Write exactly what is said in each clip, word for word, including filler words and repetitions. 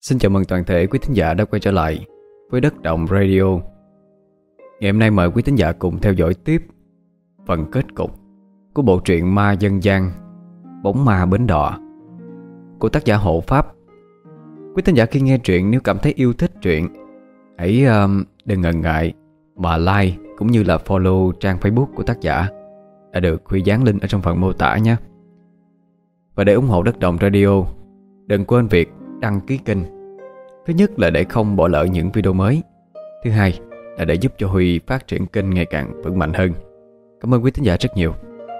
Xin chào mừng toàn thể quý thính giả đã quay trở lại với Đất Động Radio. Ngày hôm nay mời quý thính giả cùng theo dõi tiếp phần kết cục của bộ truyện ma dân gian Bóng ma bến đò của tác giả Hộ Pháp. Quý thính giả khi nghe truyện nếu cảm thấy yêu thích truyện, hãy um, đừng ngần ngại mà like cũng như là follow trang Facebook của tác giả đã được Huy dán link ở trong phần mô tả nhé. Và để ủng hộ Đất Động Radio, đừng quên việc đăng ký kênh. Thứ nhất là để không bỏ lỡ những video mới. Thứ hai là để giúp cho Huy phát triển kênh ngày càng vững mạnh hơn. Cảm ơn quý thính giả rất nhiều.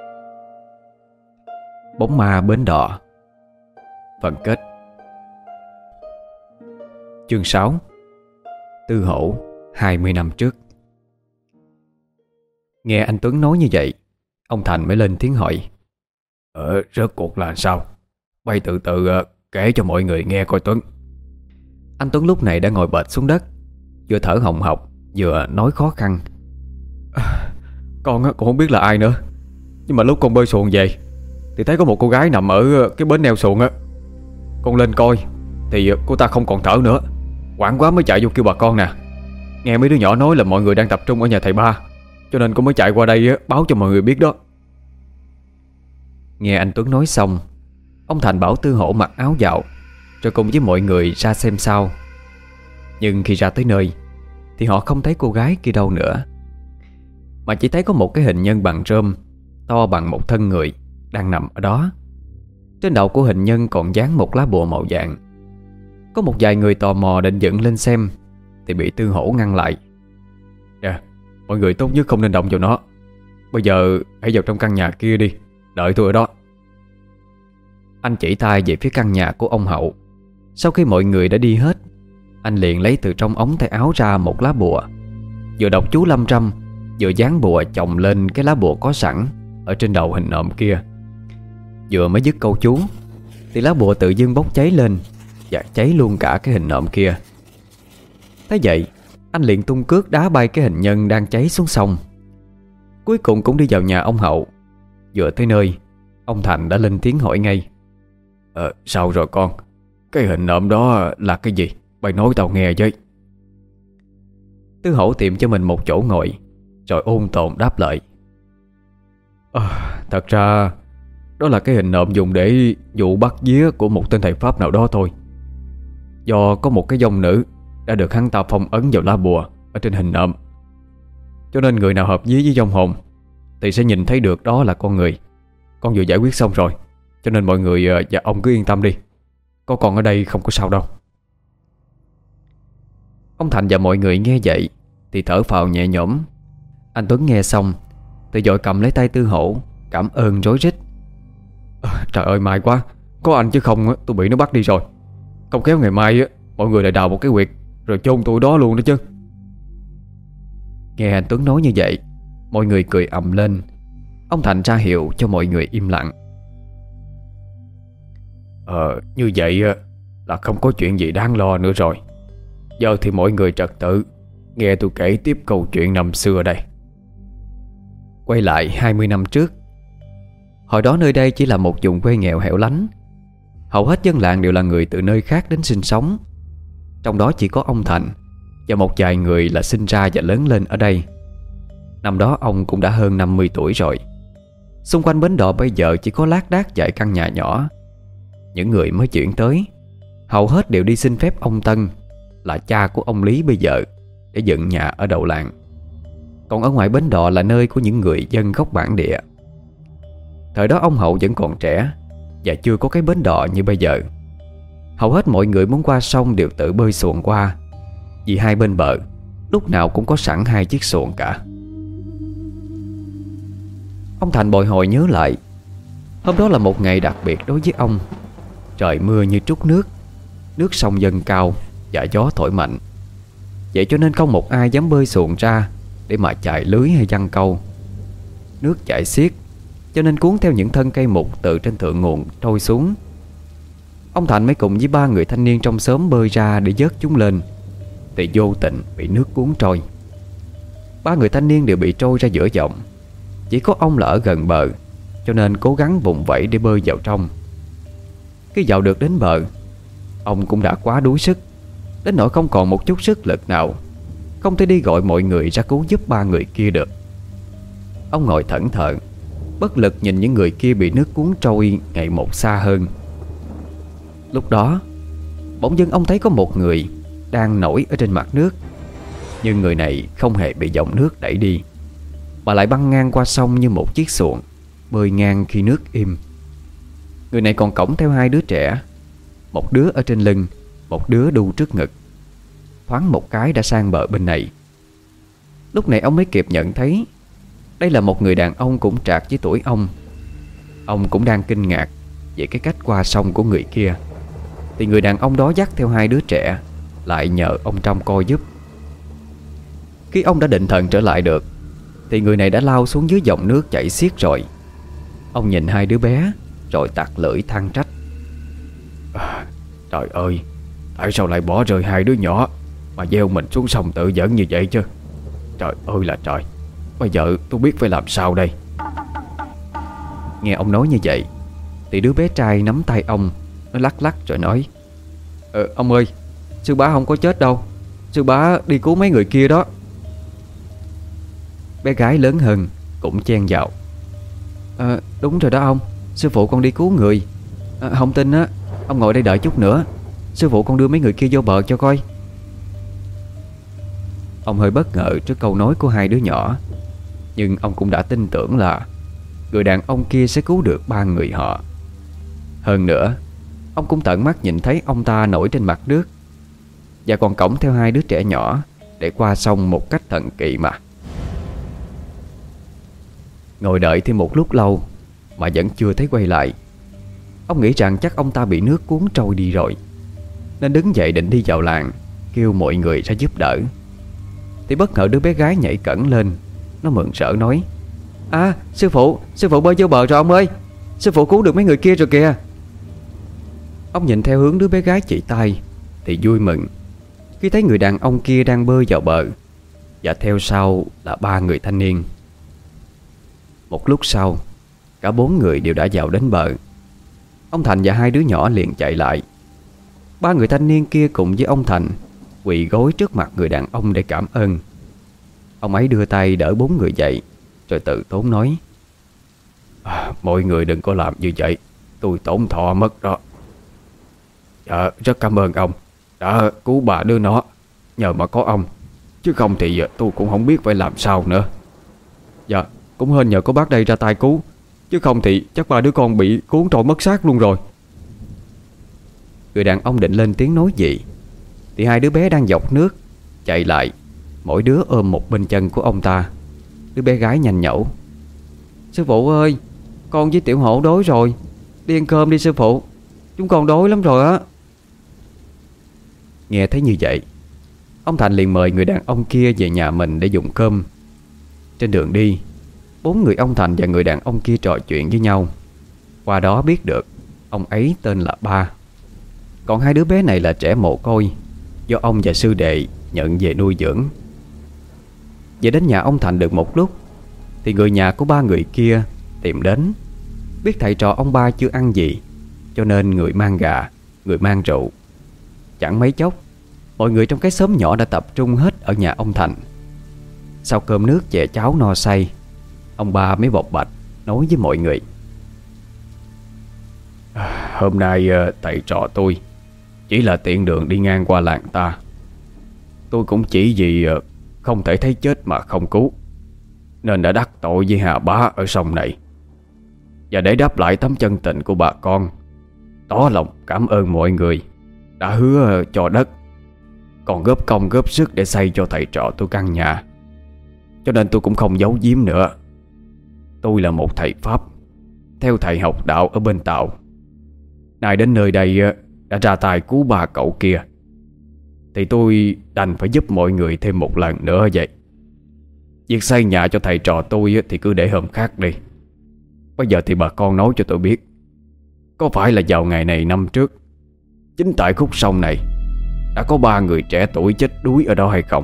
Bóng ma bến đò, phần kết. Chương sáu. Tư hổ hai mươi năm trước. Nghe anh Tuấn nói như vậy, ông Thành mới lên tiếng hỏi: Ờ, rốt cuộc là sao? Bay từ từ uh, kể cho mọi người nghe coi Tuấn. Anh Tuấn lúc này đã ngồi bệt xuống đất, vừa thở hồng hộc vừa nói khó khăn: à, Con cũng không biết là ai nữa, nhưng mà lúc con bơi xuồng về thì thấy có một cô gái nằm ở cái bến neo xuồng á. Con lên coi thì cô ta không còn thở nữa. Hoảng quá mới chạy vô kêu bà con nè. Nghe mấy đứa nhỏ nói là mọi người đang tập trung ở nhà thầy ba, cho nên con mới chạy qua đây báo cho mọi người biết đó. Nghe anh Tuấn nói xong, ông Thành bảo Tư Hổ mặc áo vào rồi cùng với mọi người ra xem sao. Nhưng khi ra tới nơi thì họ không thấy cô gái kia đâu nữa, mà chỉ thấy có một cái hình nhân bằng rơm to bằng một thân người đang nằm ở đó. Trên đầu của hình nhân còn dán một lá bùa màu vàng. Có một vài người tò mò định dựng lên xem thì bị Tư Hổ ngăn lại: Nè, mọi người tốt nhất không nên động vào nó. Bây giờ hãy vào trong căn nhà kia đi, đợi tôi ở đó. Anh chỉ tay về phía căn nhà của ông Hậu. Sau khi mọi người đã đi hết, anh liền lấy từ trong ống tay áo ra một lá bùa, vừa đọc chú lâm trăm, vừa dán bùa chồng lên cái lá bùa có sẵn ở trên đầu hình nộm kia. Vừa mới dứt câu chú thì lá bùa tự dưng bốc cháy lên và cháy luôn cả cái hình nộm kia. Thế vậy, anh liền tung cước đá bay cái hình nhân đang cháy xuống sông. Cuối cùng cũng đi vào nhà ông Hậu. Vừa tới nơi, ông Thành đã lên tiếng hỏi ngay: Ờ, sao rồi con? Cái hình nộm đó là cái gì? Bày nói tao nghe với. Tư Hổ tìm cho mình một chỗ ngồi rồi ôn tồn đáp lại: à, Thật ra đó là cái hình nộm dùng để dụ bắt vía của một tên thầy Pháp nào đó thôi. Do có một cái dòng nữ đã được hắn ta phong ấn vào lá bùa ở trên hình nộm, cho nên người nào hợp vía với vong hồn thì sẽ nhìn thấy được đó là con người. Con vừa giải quyết xong rồi, cho nên mọi người và ông cứ yên tâm đi. Có con ở đây không có sao đâu. Ông Thành và mọi người nghe vậy thì thở phào nhẹ nhõm. Anh Tuấn nghe xong thì vội cầm lấy tay Tư Hổ, cảm ơn rối rít: à, Trời ơi, may quá, có anh chứ không tôi bị nó bắt đi rồi. Không khéo ngày mai mọi người lại đào một cái huyệt rồi chôn tôi đó luôn đó chứ. Nghe anh Tuấn nói như vậy, mọi người cười ầm lên. Ông Thành ra hiệu cho mọi người im lặng. Ờ, như vậy là không có chuyện gì đáng lo nữa rồi. Giờ thì mọi người trật tự nghe tôi kể tiếp câu chuyện năm xưa đây. Quay lại hai mươi năm trước. Hồi đó nơi đây chỉ là một vùng quê nghèo hẻo lánh. Hầu hết dân làng đều là người từ nơi khác đến sinh sống. Trong đó chỉ có ông Thành và một vài người là sinh ra và lớn lên ở đây. Năm đó ông cũng đã hơn năm mươi tuổi rồi. Xung quanh bến đò bây giờ chỉ có lác đác vài căn nhà nhỏ. Những người mới chuyển tới hầu hết đều đi xin phép ông Tân, là cha của ông Lý bây giờ, để dựng nhà ở đầu làng. Còn ở ngoài bến đò là nơi của những người dân gốc bản địa. Thời đó ông Hậu vẫn còn trẻ và chưa có cái bến đò như bây giờ. Hầu hết mọi người muốn qua sông đều tự bơi xuồng qua, vì hai bên bờ lúc nào cũng có sẵn hai chiếc xuồng cả. Ông Thành bồi hồi nhớ lại, hôm đó là một ngày đặc biệt đối với ông. Trời mưa như trút nước, nước sông dâng cao và gió thổi mạnh. Vậy cho nên không một ai dám bơi xuồng ra để mà chài lưới hay giăng câu. Nước chảy xiết, cho nên cuốn theo những thân cây mục từ trên thượng nguồn trôi xuống. Ông Thành mới cùng với ba người thanh niên trong xóm bơi ra để vớt chúng lên, thì vô tình bị nước cuốn trôi. Ba người thanh niên đều bị trôi ra giữa dòng. Chỉ có ông là ở gần bờ, cho nên cố gắng vùng vẫy để bơi vào trong. Khi vào được đến bờ, Ông cũng đã quá đuối sức, đến nỗi không còn một chút sức lực nào, không thể đi gọi mọi người ra cứu giúp ba người kia được. Ông ngồi thẫn thờ, bất lực nhìn những người kia bị nước cuốn trôi ngày một xa hơn. Lúc đó, bỗng dưng ông thấy có một người đang nổi ở trên mặt nước. Nhưng người này không hề bị dòng nước đẩy đi, mà lại băng ngang qua sông như một chiếc xuồng bơi ngang khi nước im. Người này còn cõng theo hai đứa trẻ, một đứa ở trên lưng, một đứa đu trước ngực. Thoáng một cái đã sang bờ bên này. Lúc này ông mới kịp nhận thấy đây là một người đàn ông cũng trạc với tuổi ông. Ông cũng đang kinh ngạc về cái cách qua sông của người kia, thì người đàn ông đó dắt theo hai đứa trẻ lại nhờ ông trông coi giúp. Khi ông đã định thần trở lại được thì người này đã lao xuống dưới dòng nước chảy xiết rồi. Ông nhìn hai đứa bé rồi tặc lưỡi than trách: à, trời ơi, tại sao lại bỏ rơi hai đứa nhỏ mà gieo mình xuống sông tự dẫn như vậy chứ? Trời ơi là trời, bây giờ tôi biết phải làm sao đây. Nghe ông nói như vậy thì đứa bé trai nắm tay ông, nó lắc lắc rồi nói: Ờ ông ơi, sư bá không có chết đâu, sư bá đi cứu mấy người kia đó. Bé gái lớn hơn cũng chen vào: à, đúng rồi đó ông, sư phụ con đi cứu người. à, Không tin á, ông ngồi đây đợi chút nữa, sư phụ con đưa mấy người kia vô bờ cho coi. Ông hơi bất ngờ trước câu nói của hai đứa nhỏ, nhưng ông cũng đã tin tưởng là người đàn ông kia sẽ cứu được ba người họ. Hơn nữa, ông cũng tận mắt nhìn thấy ông ta nổi trên mặt nước, và còn cõng theo hai đứa trẻ nhỏ để qua sông một cách thần kỳ mà. Ngồi đợi thêm một lúc lâu mà vẫn chưa thấy quay lại. Ông nghĩ rằng chắc ông ta bị nước cuốn trôi đi rồi, nên đứng dậy định đi vào làng kêu mọi người ra giúp đỡ. Thì bất ngờ đứa bé gái nhảy cẫng lên, nó mừng rỡ nói: À sư phụ, sư phụ bơi vô bờ rồi ông ơi, sư phụ cứu được mấy người kia rồi kìa. Ông nhìn theo hướng đứa bé gái chỉ tay thì vui mừng khi thấy người đàn ông kia đang bơi vào bờ, và theo sau là ba người thanh niên. Một lúc sau, cả bốn người đều đã vào đến bờ. Ông Thành và hai đứa nhỏ liền chạy lại. Ba người thanh niên kia cùng với ông Thành quỳ gối trước mặt người đàn ông để cảm ơn. Ông ấy đưa tay đỡ bốn người dậy, rồi tự tốn nói: à, mọi người đừng có làm như vậy, tôi tổn thọ mất đó. Dạ rất cảm ơn ông đã cứu bà đứa nó, nhờ mà có ông, chứ không thì tôi cũng không biết phải làm sao nữa. Dạ cũng hên nhờ có bác đây ra tay cứu, chứ không thì chắc ba đứa con bị cuốn trôi mất xác luôn rồi. Người đàn ông định lên tiếng nói gì thì hai đứa bé đang dọc nước chạy lại, mỗi đứa ôm một bên chân của ông ta. Đứa bé gái nhanh nhẩu: Sư phụ ơi, con với Tiểu Hổ đói rồi, đi ăn cơm đi sư phụ, chúng con đói lắm rồi á. Nghe thấy như vậy, ông Thành liền mời người đàn ông kia về nhà mình để dùng cơm. Trên đường đi, bốn người ông Thành và người đàn ông kia trò chuyện với nhau. Qua đó biết được ông ấy tên là Ba, còn hai đứa bé này là trẻ mồ côi do ông và sư đệ nhận về nuôi dưỡng. Về đến nhà ông Thành được một lúc thì người nhà của ba người kia tìm đến. Biết thầy trò ông Ba chưa ăn gì, cho nên người mang gà, người mang rượu. Chẳng mấy chốc, mọi người trong cái xóm nhỏ đã tập trung hết ở nhà ông Thành. Sau cơm nước chè cháo no say, ông Ba mới bộc bạch nói với mọi người: à, hôm nay thầy trò tôi chỉ là tiện đường đi ngang qua làng ta. Tôi cũng chỉ vì không thể thấy chết mà không cứu, nên đã đắc tội với Hà Bá ở sông này. Và để đáp lại tấm chân tình của bà con, tỏ lòng cảm ơn mọi người đã hứa cho đất, còn góp công góp sức để xây cho thầy trò tôi căn nhà. Cho nên tôi cũng không giấu giếm nữa. Tôi là một thầy Pháp, theo thầy học đạo ở bên Tàu. Nay đến nơi đây đã ra tay cứu ba cậu kia, thì tôi đành phải giúp mọi người thêm một lần nữa vậy. Việc xây nhà cho thầy trò tôi thì cứ để hôm khác đi. Bây giờ thì bà con nói cho tôi biết, có phải là vào ngày này năm trước, chính tại khúc sông này đã có ba người trẻ tuổi chết đuối ở đó hay không?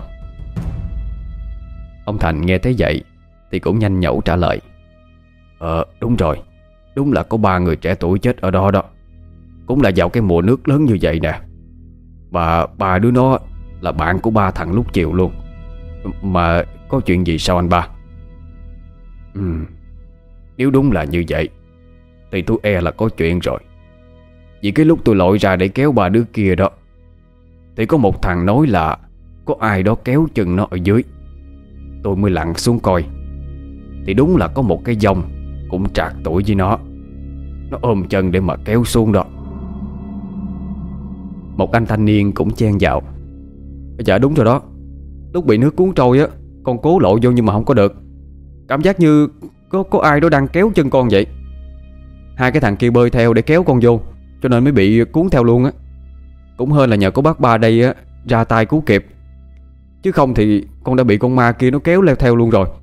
Ông Thành nghe thấy vậy thì cũng nhanh nhẩu trả lời: Ờ đúng rồi, đúng là có ba người trẻ tuổi chết ở đó đó. Cũng là vào cái mùa nước lớn như vậy nè. Bà ba đứa nó là bạn của ba thằng lúc chiều luôn. Mà có chuyện gì sao anh ba? Ừ, nếu đúng là như vậy thì tôi e là có chuyện rồi. Vì cái lúc tôi lội ra để kéo ba đứa kia đó, thì có một thằng nói là có ai đó kéo chân nó ở dưới. Tôi mới lặn xuống coi, thì đúng là có một cái dông cũng trạc tuổi với nó. Nó ôm chân để mà kéo xuống đó. Một anh thanh niên cũng chen vào: Dạ đúng rồi đó. Lúc bị nước cuốn trôi á, con cố lội vô nhưng mà không có được. Cảm giác như có, có ai đó đang kéo chân con vậy. Hai cái thằng kia bơi theo để kéo con vô, cho nên mới bị cuốn theo luôn á. Cũng hơn là nhờ có bác ba đây á ra tay cứu kịp, chứ không thì con đã bị con ma kia nó kéo leo theo luôn rồi.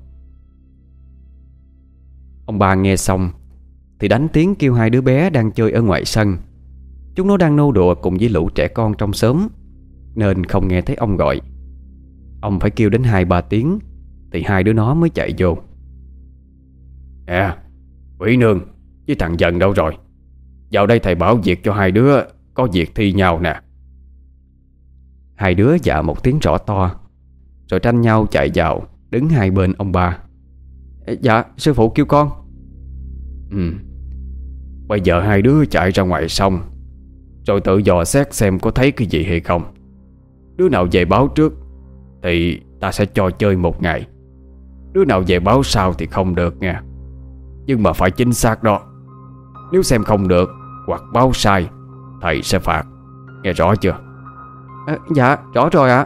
Ông ba nghe xong thì đánh tiếng kêu hai đứa bé đang chơi ở ngoài sân. Chúng nó đang nô đùa cùng với lũ trẻ con trong xóm, nên không nghe thấy ông gọi. Ông phải kêu đến hai ba tiếng thì hai đứa nó mới chạy vô. Nè, Quỷ Nương với thằng Dần đâu rồi? Vào đây thầy bảo việc cho hai đứa có việc thi nhau nè. Hai đứa dạ một tiếng rõ to, rồi tranh nhau chạy vào đứng hai bên ông ba. Dạ sư phụ kêu con. Ừ, bây giờ hai đứa chạy ra ngoài sông, rồi tự dò xét xem có thấy cái gì hay không. Đứa nào về báo trước thì ta sẽ cho chơi một ngày. Đứa nào về báo sau thì không được nha. Nhưng mà phải chính xác đó. Nếu xem không được hoặc báo sai, thầy sẽ phạt. Nghe rõ chưa? À, dạ rõ rồi ạ.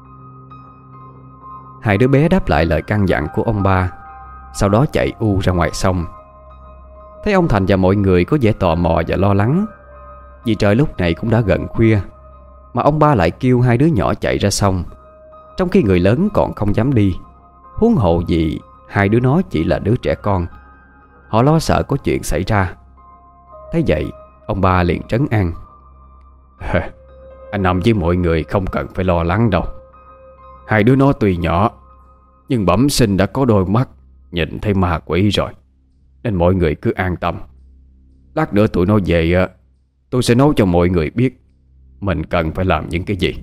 Hai đứa bé đáp lại lời căn dặn của ông ba, sau đó chạy u ra ngoài sông. Thấy ông Thành và mọi người có vẻ tò mò và lo lắng, vì trời lúc này cũng đã gần khuya, mà ông ba lại kêu hai đứa nhỏ chạy ra sông, trong khi người lớn còn không dám đi. Huống hộ gì hai đứa nó chỉ là đứa trẻ con. Họ lo sợ có chuyện xảy ra. Thế vậy ông ba liền trấn an: Anh Năm với mọi người không cần phải lo lắng đâu. Hai đứa nó tuy nhỏ, nhưng bẩm sinh đã có đôi mắt nhìn thấy ma quỷ rồi, nên mọi người cứ an tâm. Lát nữa tụi nó về, tôi sẽ nói cho mọi người biết mình cần phải làm những cái gì.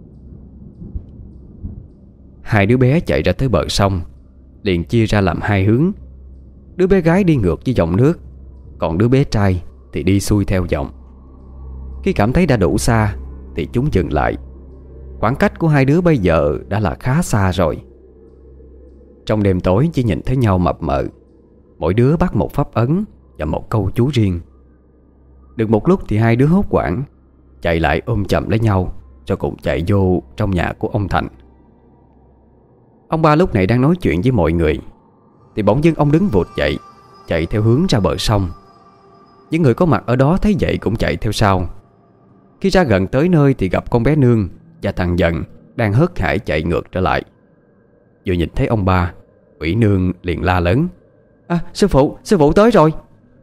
Hai đứa bé chạy ra tới bờ sông, liền chia ra làm hai hướng. Đứa bé gái đi ngược với dòng nước, còn đứa bé trai thì đi xuôi theo dòng. Khi cảm thấy đã đủ xa thì chúng dừng lại. Khoảng cách của hai đứa bây giờ đã là khá xa rồi. Trong đêm tối chỉ nhìn thấy nhau mập mờ. Mỗi đứa bắt một pháp ấn và một câu chú riêng. Được một lúc thì hai đứa hốt hoảng chạy lại ôm chầm lấy nhau, rồi cùng chạy vô trong nhà của ông Thành. Ông ba lúc này đang nói chuyện với mọi người, thì bỗng dưng ông đứng vụt dậy, chạy theo hướng ra bờ sông. Những người có mặt ở đó thấy vậy cũng chạy theo sau. Khi ra gần tới nơi thì gặp con bé Nương và thằng Dần đang hớt hải chạy ngược trở lại. Vừa nhìn thấy ông ba, Quỷ Nương liền la lớn: À sư phụ, sư phụ tới rồi.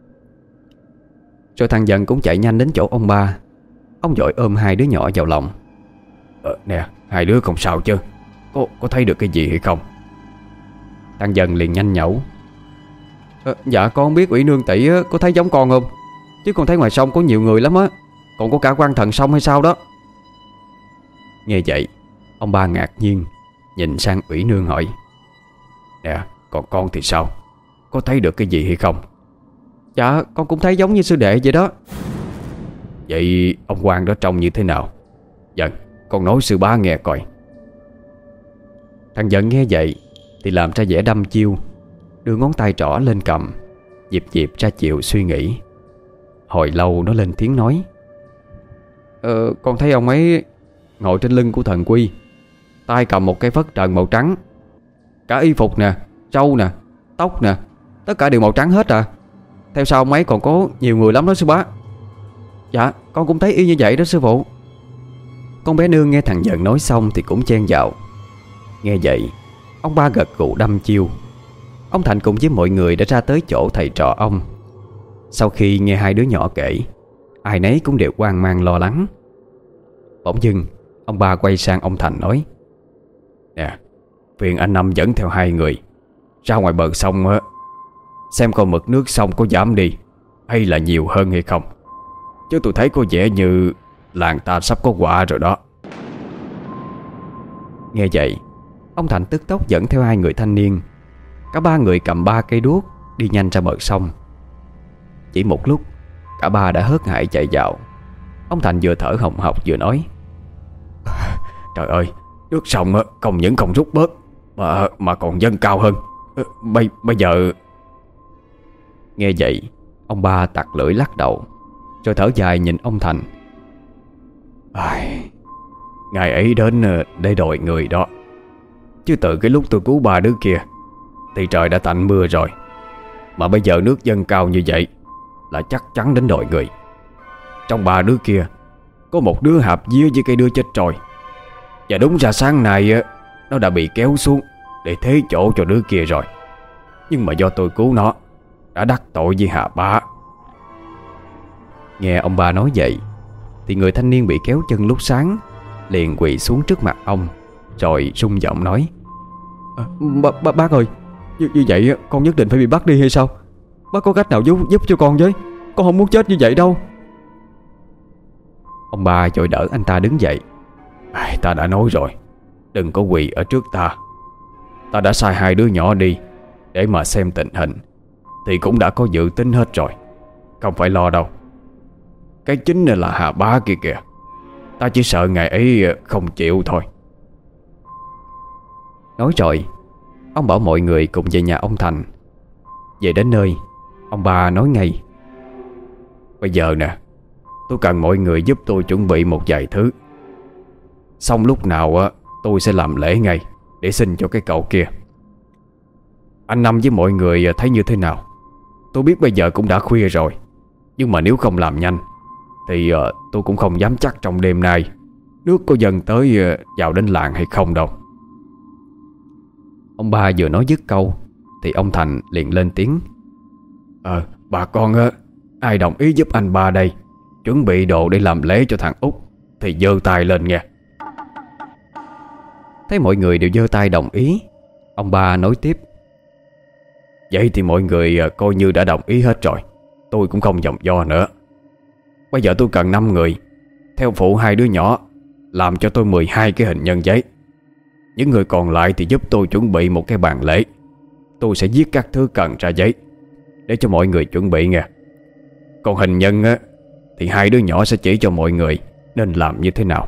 Rồi thằng Dần cũng chạy nhanh đến chỗ ông ba. Ông vội ôm hai đứa nhỏ vào lòng. Ờ, nè, hai đứa không sao chứ? Có, có thấy được cái gì hay không? Thằng Dần liền nhanh nhẩu: à, Dạ con không biết Quỷ Nương tỷ có thấy giống con không, chứ con thấy ngoài sông có nhiều người lắm á. Còn có cả quan thần sông hay sao đó. Nghe vậy ông ba ngạc nhiên nhìn sang Ủy Nương hỏi: Nè, còn con thì sao? Có thấy được cái gì hay không? Dạ con cũng thấy giống như sư đệ vậy đó. Vậy ông quan đó trông như thế nào? Dần, con nói sư bá nghe coi. Thằng Dần nghe vậy thì làm ra vẻ đăm chiêu, đưa ngón tay trỏ lên cầm, dịp dịp ra chịu suy nghĩ. Hồi lâu nó lên tiếng nói: Ờ, con thấy ông ấy ngồi trên lưng của thần Quy, tay cầm một cái phất trần màu trắng. Cả y phục nè, râu nè, tóc nè, tất cả đều màu trắng hết à. Theo sau ông ấy còn có nhiều người lắm đó sư bá. Dạ con cũng thấy y như vậy đó sư phụ. Con bé Nương nghe thằng Dần nói xong thì cũng chen vào. Nghe vậy ông ba gật gù đăm chiêu. Ông Thành cùng với mọi người đã ra tới chỗ thầy trò ông. Sau khi nghe hai đứa nhỏ kể, ai nấy cũng đều hoang mang lo lắng. Bỗng dưng ông ba quay sang ông Thành nói: Nè, phiền anh Năm dẫn theo hai người ra ngoài bờ sông á, xem coi mực nước sông có giảm đi hay là nhiều hơn hay không. Chứ tôi thấy có vẻ như làng ta sắp có họa rồi đó. Nghe vậy, ông Thành tức tốc dẫn theo hai người thanh niên. Cả ba người cầm ba cây đuốc đi nhanh ra bờ sông. Chỉ một lúc, cả ba đã hớt hải chạy vào. Ông Thành vừa thở hồng hộc vừa nói: Trời ơi, nước sông không những không rút bớt Mà mà còn dâng cao hơn. Bây, bây giờ... Nghe vậy, ông ba tặc lưỡi lắc đầu, rồi thở dài nhìn ông Thành. Ai... Ngày ấy đến để đòi người đó, chứ từ cái lúc tôi cứu ba đứa kia thì trời đã tạnh mưa rồi. Mà bây giờ nước dâng cao như vậy là chắc chắn đến đòi người. Trong ba đứa kia có một đứa hạp vía với cây đứa chết trôi. Và đúng ra sáng nay nó đã bị kéo xuống để thế chỗ cho đứa kia rồi. Nhưng mà do tôi cứu nó, đã đắc tội với Hà Bá. Nghe ông ba nói vậy thì người thanh niên bị kéo chân lúc sáng liền quỳ xuống trước mặt ông, rồi rung giọng nói: à, b- b- Bác ơi, như, như vậy con nhất định phải bị bắt đi hay sao? Bác có cách nào giúp, giúp cho con với? Con không muốn chết như vậy đâu. Ông ba vội đỡ anh ta đứng dậy. À, ta đã nói rồi, đừng có quỳ ở trước ta. Ta đã sai hai đứa nhỏ đi để mà xem tình hình, thì cũng đã có dự tính hết rồi. Không phải lo đâu. Cái chính là Hà Bá kia kìa. Ta chỉ sợ ngày ấy không chịu thôi. Nói rồi, ông bảo mọi người cùng về nhà ông Thành. Về đến nơi, ông ba nói ngay: Bây giờ nè, tôi cần mọi người giúp tôi chuẩn bị một vài thứ. Xong lúc nào á, tôi sẽ làm lễ ngay để xin cho cái cậu kia. Anh Năm với mọi người thấy như thế nào? Tôi biết bây giờ cũng đã khuya rồi, nhưng mà nếu không làm nhanh thì uh, tôi cũng không dám chắc trong đêm nay nước có dần tới uh, vào đến làng hay không đâu. Ông ba vừa nói dứt câu thì ông Thành liền lên tiếng: Ờ, bà con á, ai đồng ý giúp anh ba đây chuẩn bị đồ để làm lễ cho thằng Út thì giơ tay lên nghe. Thấy mọi người đều giơ tay đồng ý, ông ba nói tiếp: Vậy thì mọi người uh, coi như đã đồng ý hết rồi. Tôi cũng không vòng vo nữa. Bây giờ tôi cần năm người theo phụ hai đứa nhỏ làm cho tôi mười hai cái hình nhân giấy. Những người còn lại thì giúp tôi chuẩn bị một cái bàn lễ. Tôi sẽ viết các thứ cần ra giấy để cho mọi người chuẩn bị nghe. Còn hình nhân á, thì hai đứa nhỏ sẽ chỉ cho mọi người nên làm như thế nào.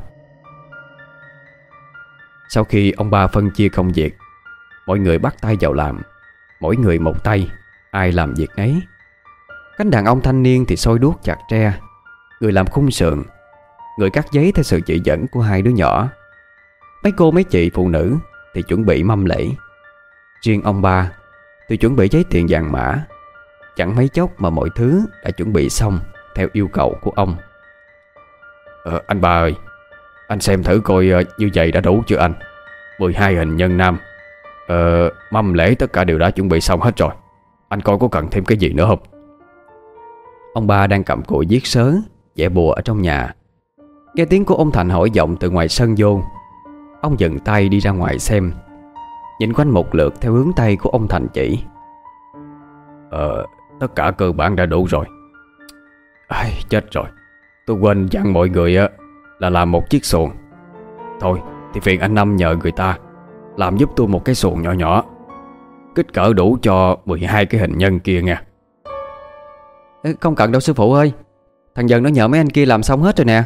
Sau khi ông ba phân chia công việc, mọi người bắt tay vào làm. Mỗi người một tay, ai làm việc nấy. Cánh đàn ông thanh niên thì soi đuốc chặt tre, người làm khung sườn, người cắt giấy theo sự chỉ dẫn của hai đứa nhỏ. Mấy cô mấy chị phụ nữ thì chuẩn bị mâm lễ. Riêng ông ba thì chuẩn bị giấy tiền vàng mã. Chẳng mấy chốc mà mọi thứ đã chuẩn bị xong theo yêu cầu của ông. ờ, Anh ba ơi, anh xem thử coi như vậy đã đủ chưa anh? mười hai hình nhân nam, ờ, mâm lễ tất cả đều đã chuẩn bị xong hết rồi. Anh coi có cần thêm cái gì nữa không? Ông ba đang cầm cụi viết sớ vẽ bùa ở trong nhà. Nghe tiếng của ông Thành hỏi vọng từ ngoài sân vô. Ông dừng tay đi ra ngoài xem, nhìn quanh một lượt theo hướng tay của ông Thành chỉ. Ờ, tất cả cơ bản đã đủ rồi. Ai, chết rồi, tôi quên dặn mọi người á là làm một chiếc xuồng. Thôi thì phiền anh Năm nhờ người ta làm giúp tôi một cái xuồng nhỏ nhỏ, kích cỡ đủ cho mười hai cái hình nhân kia nha. Không cần đâu sư phụ ơi, thằng Dần nó nhờ mấy anh kia làm xong hết rồi nè.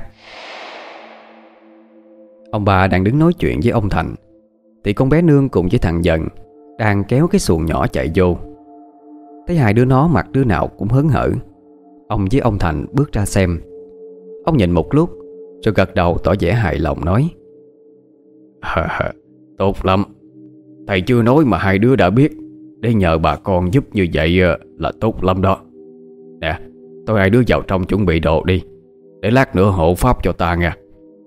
Ông bà đang đứng nói chuyện với ông Thành thì con bé Nương cùng với thằng Dần đang kéo cái xuồng nhỏ chạy vô. Thấy hai đứa nó mặt đứa nào cũng hớn hở, ông với ông Thành bước ra xem. Ông nhìn một lúc rồi gật đầu tỏ vẻ hài lòng nói: Tốt lắm. Thầy chưa nói mà hai đứa đã biết, để nhờ bà con giúp như vậy là tốt lắm đó. Nè, tôi hai đứa vào trong chuẩn bị đồ đi, để lát nữa hộ pháp cho ta nha.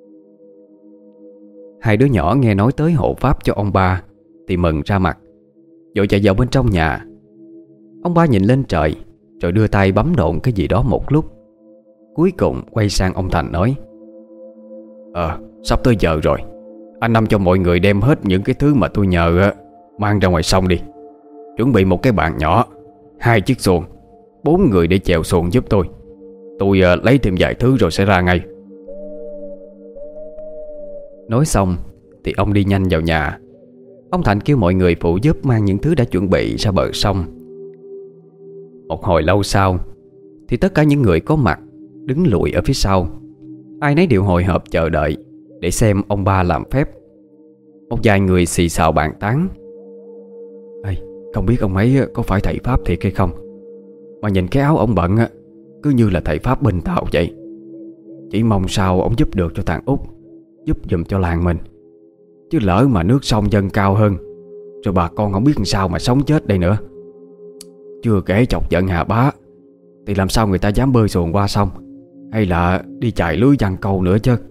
Hai đứa nhỏ nghe nói tới hộ pháp cho ông ba thì mừng ra mặt, vội chạy vào bên trong nhà. Ông ba nhìn lên trời rồi đưa tay bấm độn cái gì đó một lúc, cuối cùng quay sang ông Thành nói: Ờ, sắp tới giờ rồi. Anh Năm cho mọi người đem hết những cái thứ mà tôi nhờ mang ra ngoài sông đi. Chuẩn bị một cái bàn nhỏ, hai chiếc xuồng, bốn người để chèo xuồng giúp tôi. Tôi lấy thêm vài thứ rồi sẽ ra ngay. Nói xong, thì ông đi nhanh vào nhà. Ông Thành kêu mọi người phụ giúp mang những thứ đã chuẩn bị ra bờ sông. Một hồi lâu sau thì tất cả những người có mặt đứng lùi ở phía sau. Ai nấy đều hồi hộp chờ đợi để xem ông ba làm phép. Một vài người xì xào bàn tán: Ê, không biết ông ấy có phải thầy Pháp thiệt hay không, mà nhìn cái áo ông bận cứ như là thầy Pháp bên Tàu vậy. Chỉ mong sao ông giúp được cho thằng Út, giúp giùm cho làng mình. Chứ lỡ mà nước sông dâng cao hơn, rồi bà con không biết làm sao mà sống chết đây nữa. Chưa kể chọc giận Hà Bá, thì làm sao người ta dám bơi xuồng qua sông, hay là đi chài lưới giăng câu nữa chứ.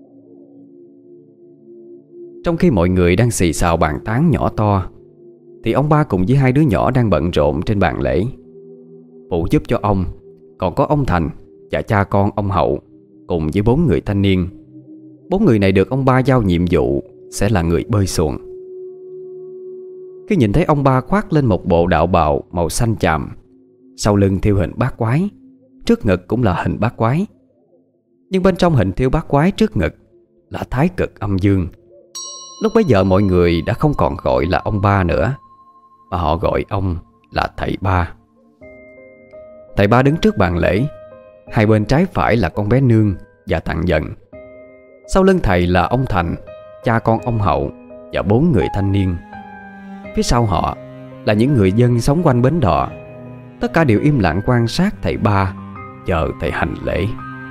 Trong khi mọi người đang xì xào bàn tán nhỏ to, thì ông ba cùng với hai đứa nhỏ đang bận rộn trên bàn lễ. Phụ giúp cho ông còn có ông Thành và cha con ông Hậu, cùng với bốn người thanh niên. Bốn người này được ông ba giao nhiệm vụ sẽ là người bơi xuồng. Khi nhìn thấy ông ba khoác lên một bộ đạo bào màu xanh chàm, sau lưng thêu hình bát quái, trước ngực cũng là hình bát quái, nhưng bên trong hình thêu bát quái trước ngực là thái cực âm dương, lúc bấy giờ mọi người đã không còn gọi là ông ba nữa, mà họ gọi ông là thầy ba. Thầy ba đứng trước bàn lễ, hai bên trái phải là con bé Nương và thằng Dần. Sau lưng thầy là ông Thành, cha con ông Hậu và bốn người thanh niên. Phía sau họ là những người dân sống quanh bến đò. Tất cả đều im lặng quan sát thầy ba, chờ thầy hành lễ.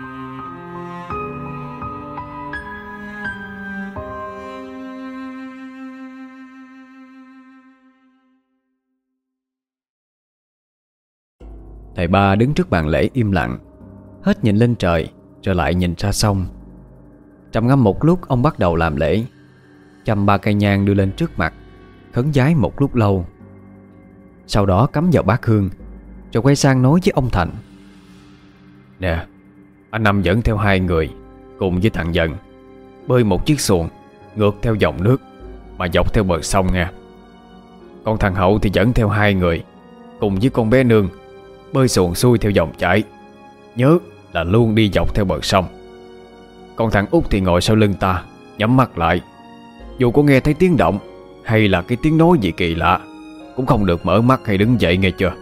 Thầy ba đứng trước bàn lễ im lặng, hết nhìn lên trời rồi lại nhìn ra sông. Trầm ngâm một lúc, ông bắt đầu làm lễ, châm ba cây nhang đưa lên trước mặt, khấn vái một lúc lâu. Sau đó cắm vào bát hương, rồi quay sang nói với ông Thành: Nè, anh Năm dẫn theo hai người cùng với thằng Dần bơi một chiếc xuồng ngược theo dòng nước mà dọc theo bờ sông nha. Còn thằng Hậu thì dẫn theo hai người cùng với con bé Nương bơi xuồng xuôi theo dòng chảy, nhớ là luôn đi dọc theo bờ sông. Còn thằng Út thì ngồi sau lưng ta, nhắm mắt lại. Dù có nghe thấy tiếng động hay là cái tiếng nói gì kỳ lạ, cũng không được mở mắt hay đứng dậy, nghe chưa?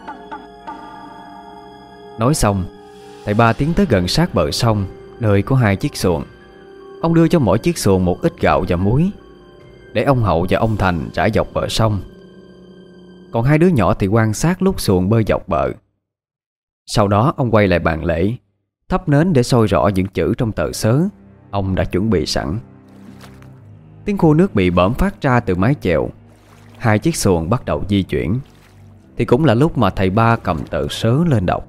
Nói xong, thầy ba tiến tới gần sát bờ sông, nơi có hai chiếc xuồng. Ông đưa cho mỗi chiếc xuồng một ít gạo và muối, để ông Hậu và ông Thành trải dọc bờ sông. Còn hai đứa nhỏ thì quan sát lúc xuồng bơi dọc bờ. Sau đó ông quay lại bàn lễ, thắp nến để soi rõ những chữ trong tờ sớ ông đã chuẩn bị sẵn. Tiếng khô nước bị bõm phát ra từ mái chèo. Hai chiếc xuồng bắt đầu di chuyển, thì cũng là lúc mà thầy ba cầm tờ sớ lên đọc: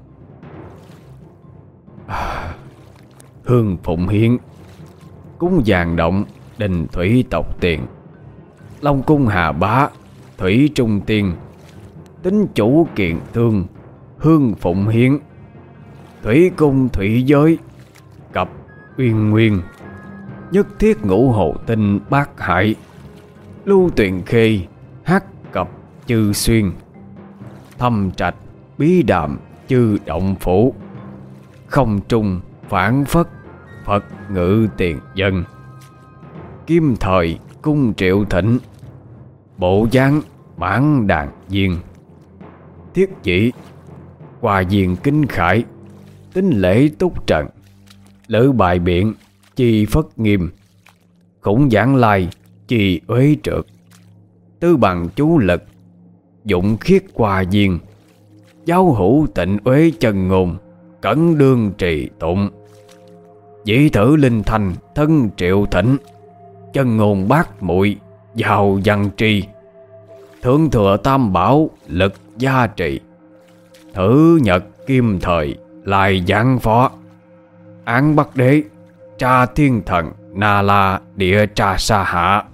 Hương phụng hiến, cúng vàng động, đình thủy tộc tiền, Long cung Hà Bá, thủy trung tiên, tính chủ kiện thương, hương phụng hiến, thủy cung thủy giới, cập uyên nguyên, nhất thiết ngũ hồ tinh bát hải, lưu tuyền khê, hát cập chư xuyên, thâm trạch bí đạm chư động phủ, không trung phản phất Phật ngự tiền dân, kim thời cung triệu thịnh, bộ giáng bản đàn viên, thiết chỉ hòa diền kinh khải, tính lễ túc trần, lữ bài biện chi phất nghiêm, khủng giảng lai chi uế trượt, tư bằng chú lực, dụng khiết hòa diền, giáo hữu tịnh uế chân ngôn, cẩn đương trì tụng, dĩ thử linh thành thân triệu thịnh, chân ngôn bát muội giàu văn tri, thượng thừa tam bảo lực gia trì, thử nhật kim thời lại giảng phó, án bắc đế tra thiên thần na la địa tra sa hạ.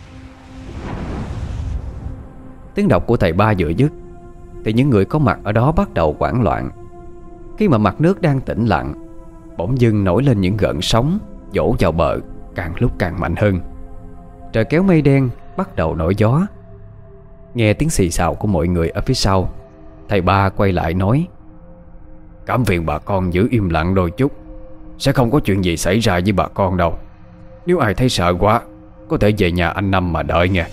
Tiếng đọc của thầy ba vừa dứt thì những người có mặt ở đó bắt đầu hoảng loạn. Khi mà mặt nước đang tĩnh lặng, bỗng dưng nổi lên những gợn sóng vỗ vào bờ càng lúc càng mạnh hơn. Trời kéo mây đen, bắt đầu nổi gió. Nghe tiếng xì xào của mọi người ở phía sau, thầy ba quay lại nói: Cảm phiền bà con giữ im lặng đôi chút, sẽ không có chuyện gì xảy ra với bà con đâu. Nếu ai thấy sợ quá có thể về nhà anh Năm mà đợi nghe.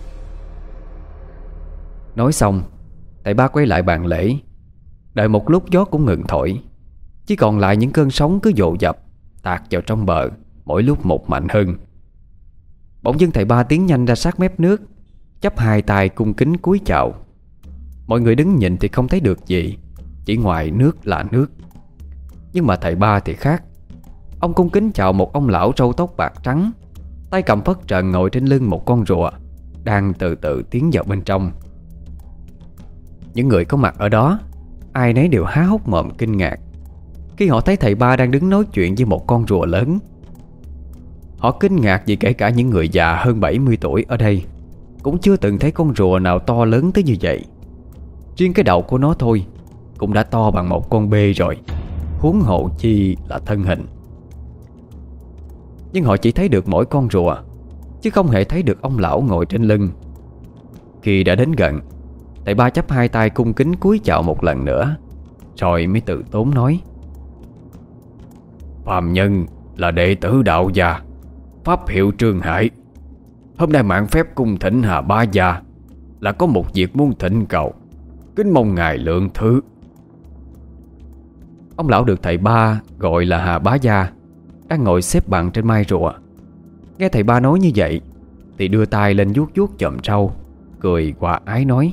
Nói xong, thầy ba quay lại bàn lễ. Đợi một lúc gió cũng ngừng thổi, chỉ còn lại những cơn sóng cứ dồn dập tạt vào trong bờ, mỗi lúc một mạnh hơn. Bỗng dưng thầy ba tiến nhanh ra sát mép nước, chắp hai tay cung kính cúi chào. Mọi người đứng nhìn thì không thấy được gì, chỉ ngoài nước là nước. Nhưng mà thầy ba thì khác. Ông cung kính chào một ông lão râu tóc bạc trắng, tay cầm phất trần ngồi trên lưng một con rùa, đang từ từ tiến vào bên trong. Những người có mặt ở đó, ai nấy đều há hốc mồm kinh ngạc khi họ thấy thầy ba đang đứng nói chuyện với một con rùa lớn. Họ kinh ngạc vì kể cả những người già hơn bảy mươi tuổi ở đây cũng chưa từng thấy con rùa nào to lớn tới như vậy. Riêng cái đầu của nó thôi cũng đã to bằng một con bê rồi, huống hộ chi là thân hình. Nhưng họ chỉ thấy được mỗi con rùa, chứ không hề thấy được ông lão ngồi trên lưng. Khi đã đến gần, thầy ba chắp hai tay cung kính cúi chào một lần nữa, rồi mới tự tốn nói: Phàm nhân là đệ tử đạo gia, pháp hiệu Trương Hải. Hôm nay mạn phép cung thỉnh Hà Bá Gia là có một việc muốn thỉnh cầu, kính mong ngài lượng thứ. Ông lão được thầy ba gọi là Hà Bá Gia đang ngồi xếp bằng trên mai rùa. Nghe thầy ba nói như vậy thì đưa tay lên vuốt vuốt chòm râu, cười hòa ái nói: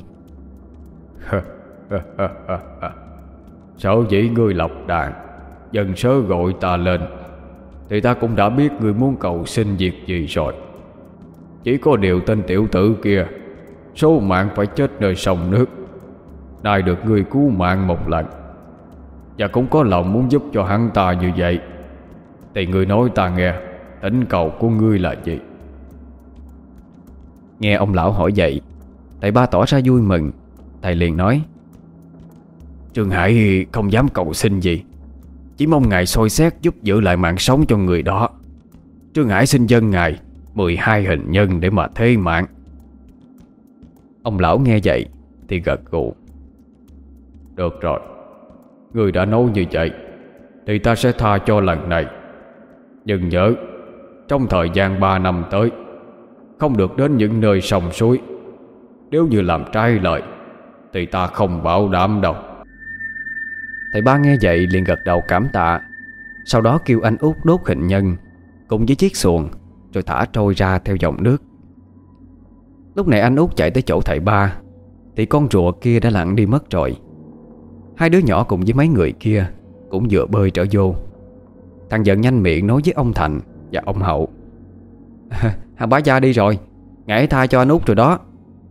Sở dĩ ngươi lọc đàn dần sớ gọi ta lên thì ta cũng đã biết ngươi muốn cầu xin việc gì rồi. Chỉ có điều tên tiểu tử kia số mạng phải chết nơi sông nước, nay được ngươi cứu mạng một lần, và cũng có lòng muốn giúp cho hắn ta như vậy. Thì ngươi nói ta nghe, thỉnh cầu của ngươi là gì? Nghe ông lão hỏi vậy, thầy ba tỏ ra vui mừng. Thầy liền nói: Trương Hải không dám cầu xin gì, chỉ mong ngài soi xét giúp giữ lại mạng sống cho người đó. Trương Hải xin dâng ngài mười hai hình nhân để mà thế mạng. Ông lão nghe vậy thì gật gù: Được rồi, người đã nói như vậy thì ta sẽ tha cho lần này. Nhưng nhớ, trong thời gian ba năm tới không được đến những nơi sông suối. Nếu như làm trái lời thì ta không bảo đảm đâu. Thầy ba nghe vậy liền gật đầu cảm tạ. Sau đó kêu anh út đốt hình nhân cùng với chiếc xuồng, rồi thả trôi ra theo dòng nước. Lúc này anh út chạy tới chỗ thầy ba thì con rùa kia đã lặn đi mất rồi. Hai đứa nhỏ cùng với mấy người kia cũng vừa bơi trở vô. Thằng giận nhanh miệng nói với ông Thành và ông Hậu: Hà Bá Gia đi rồi, ngài tha cho anh út rồi đó.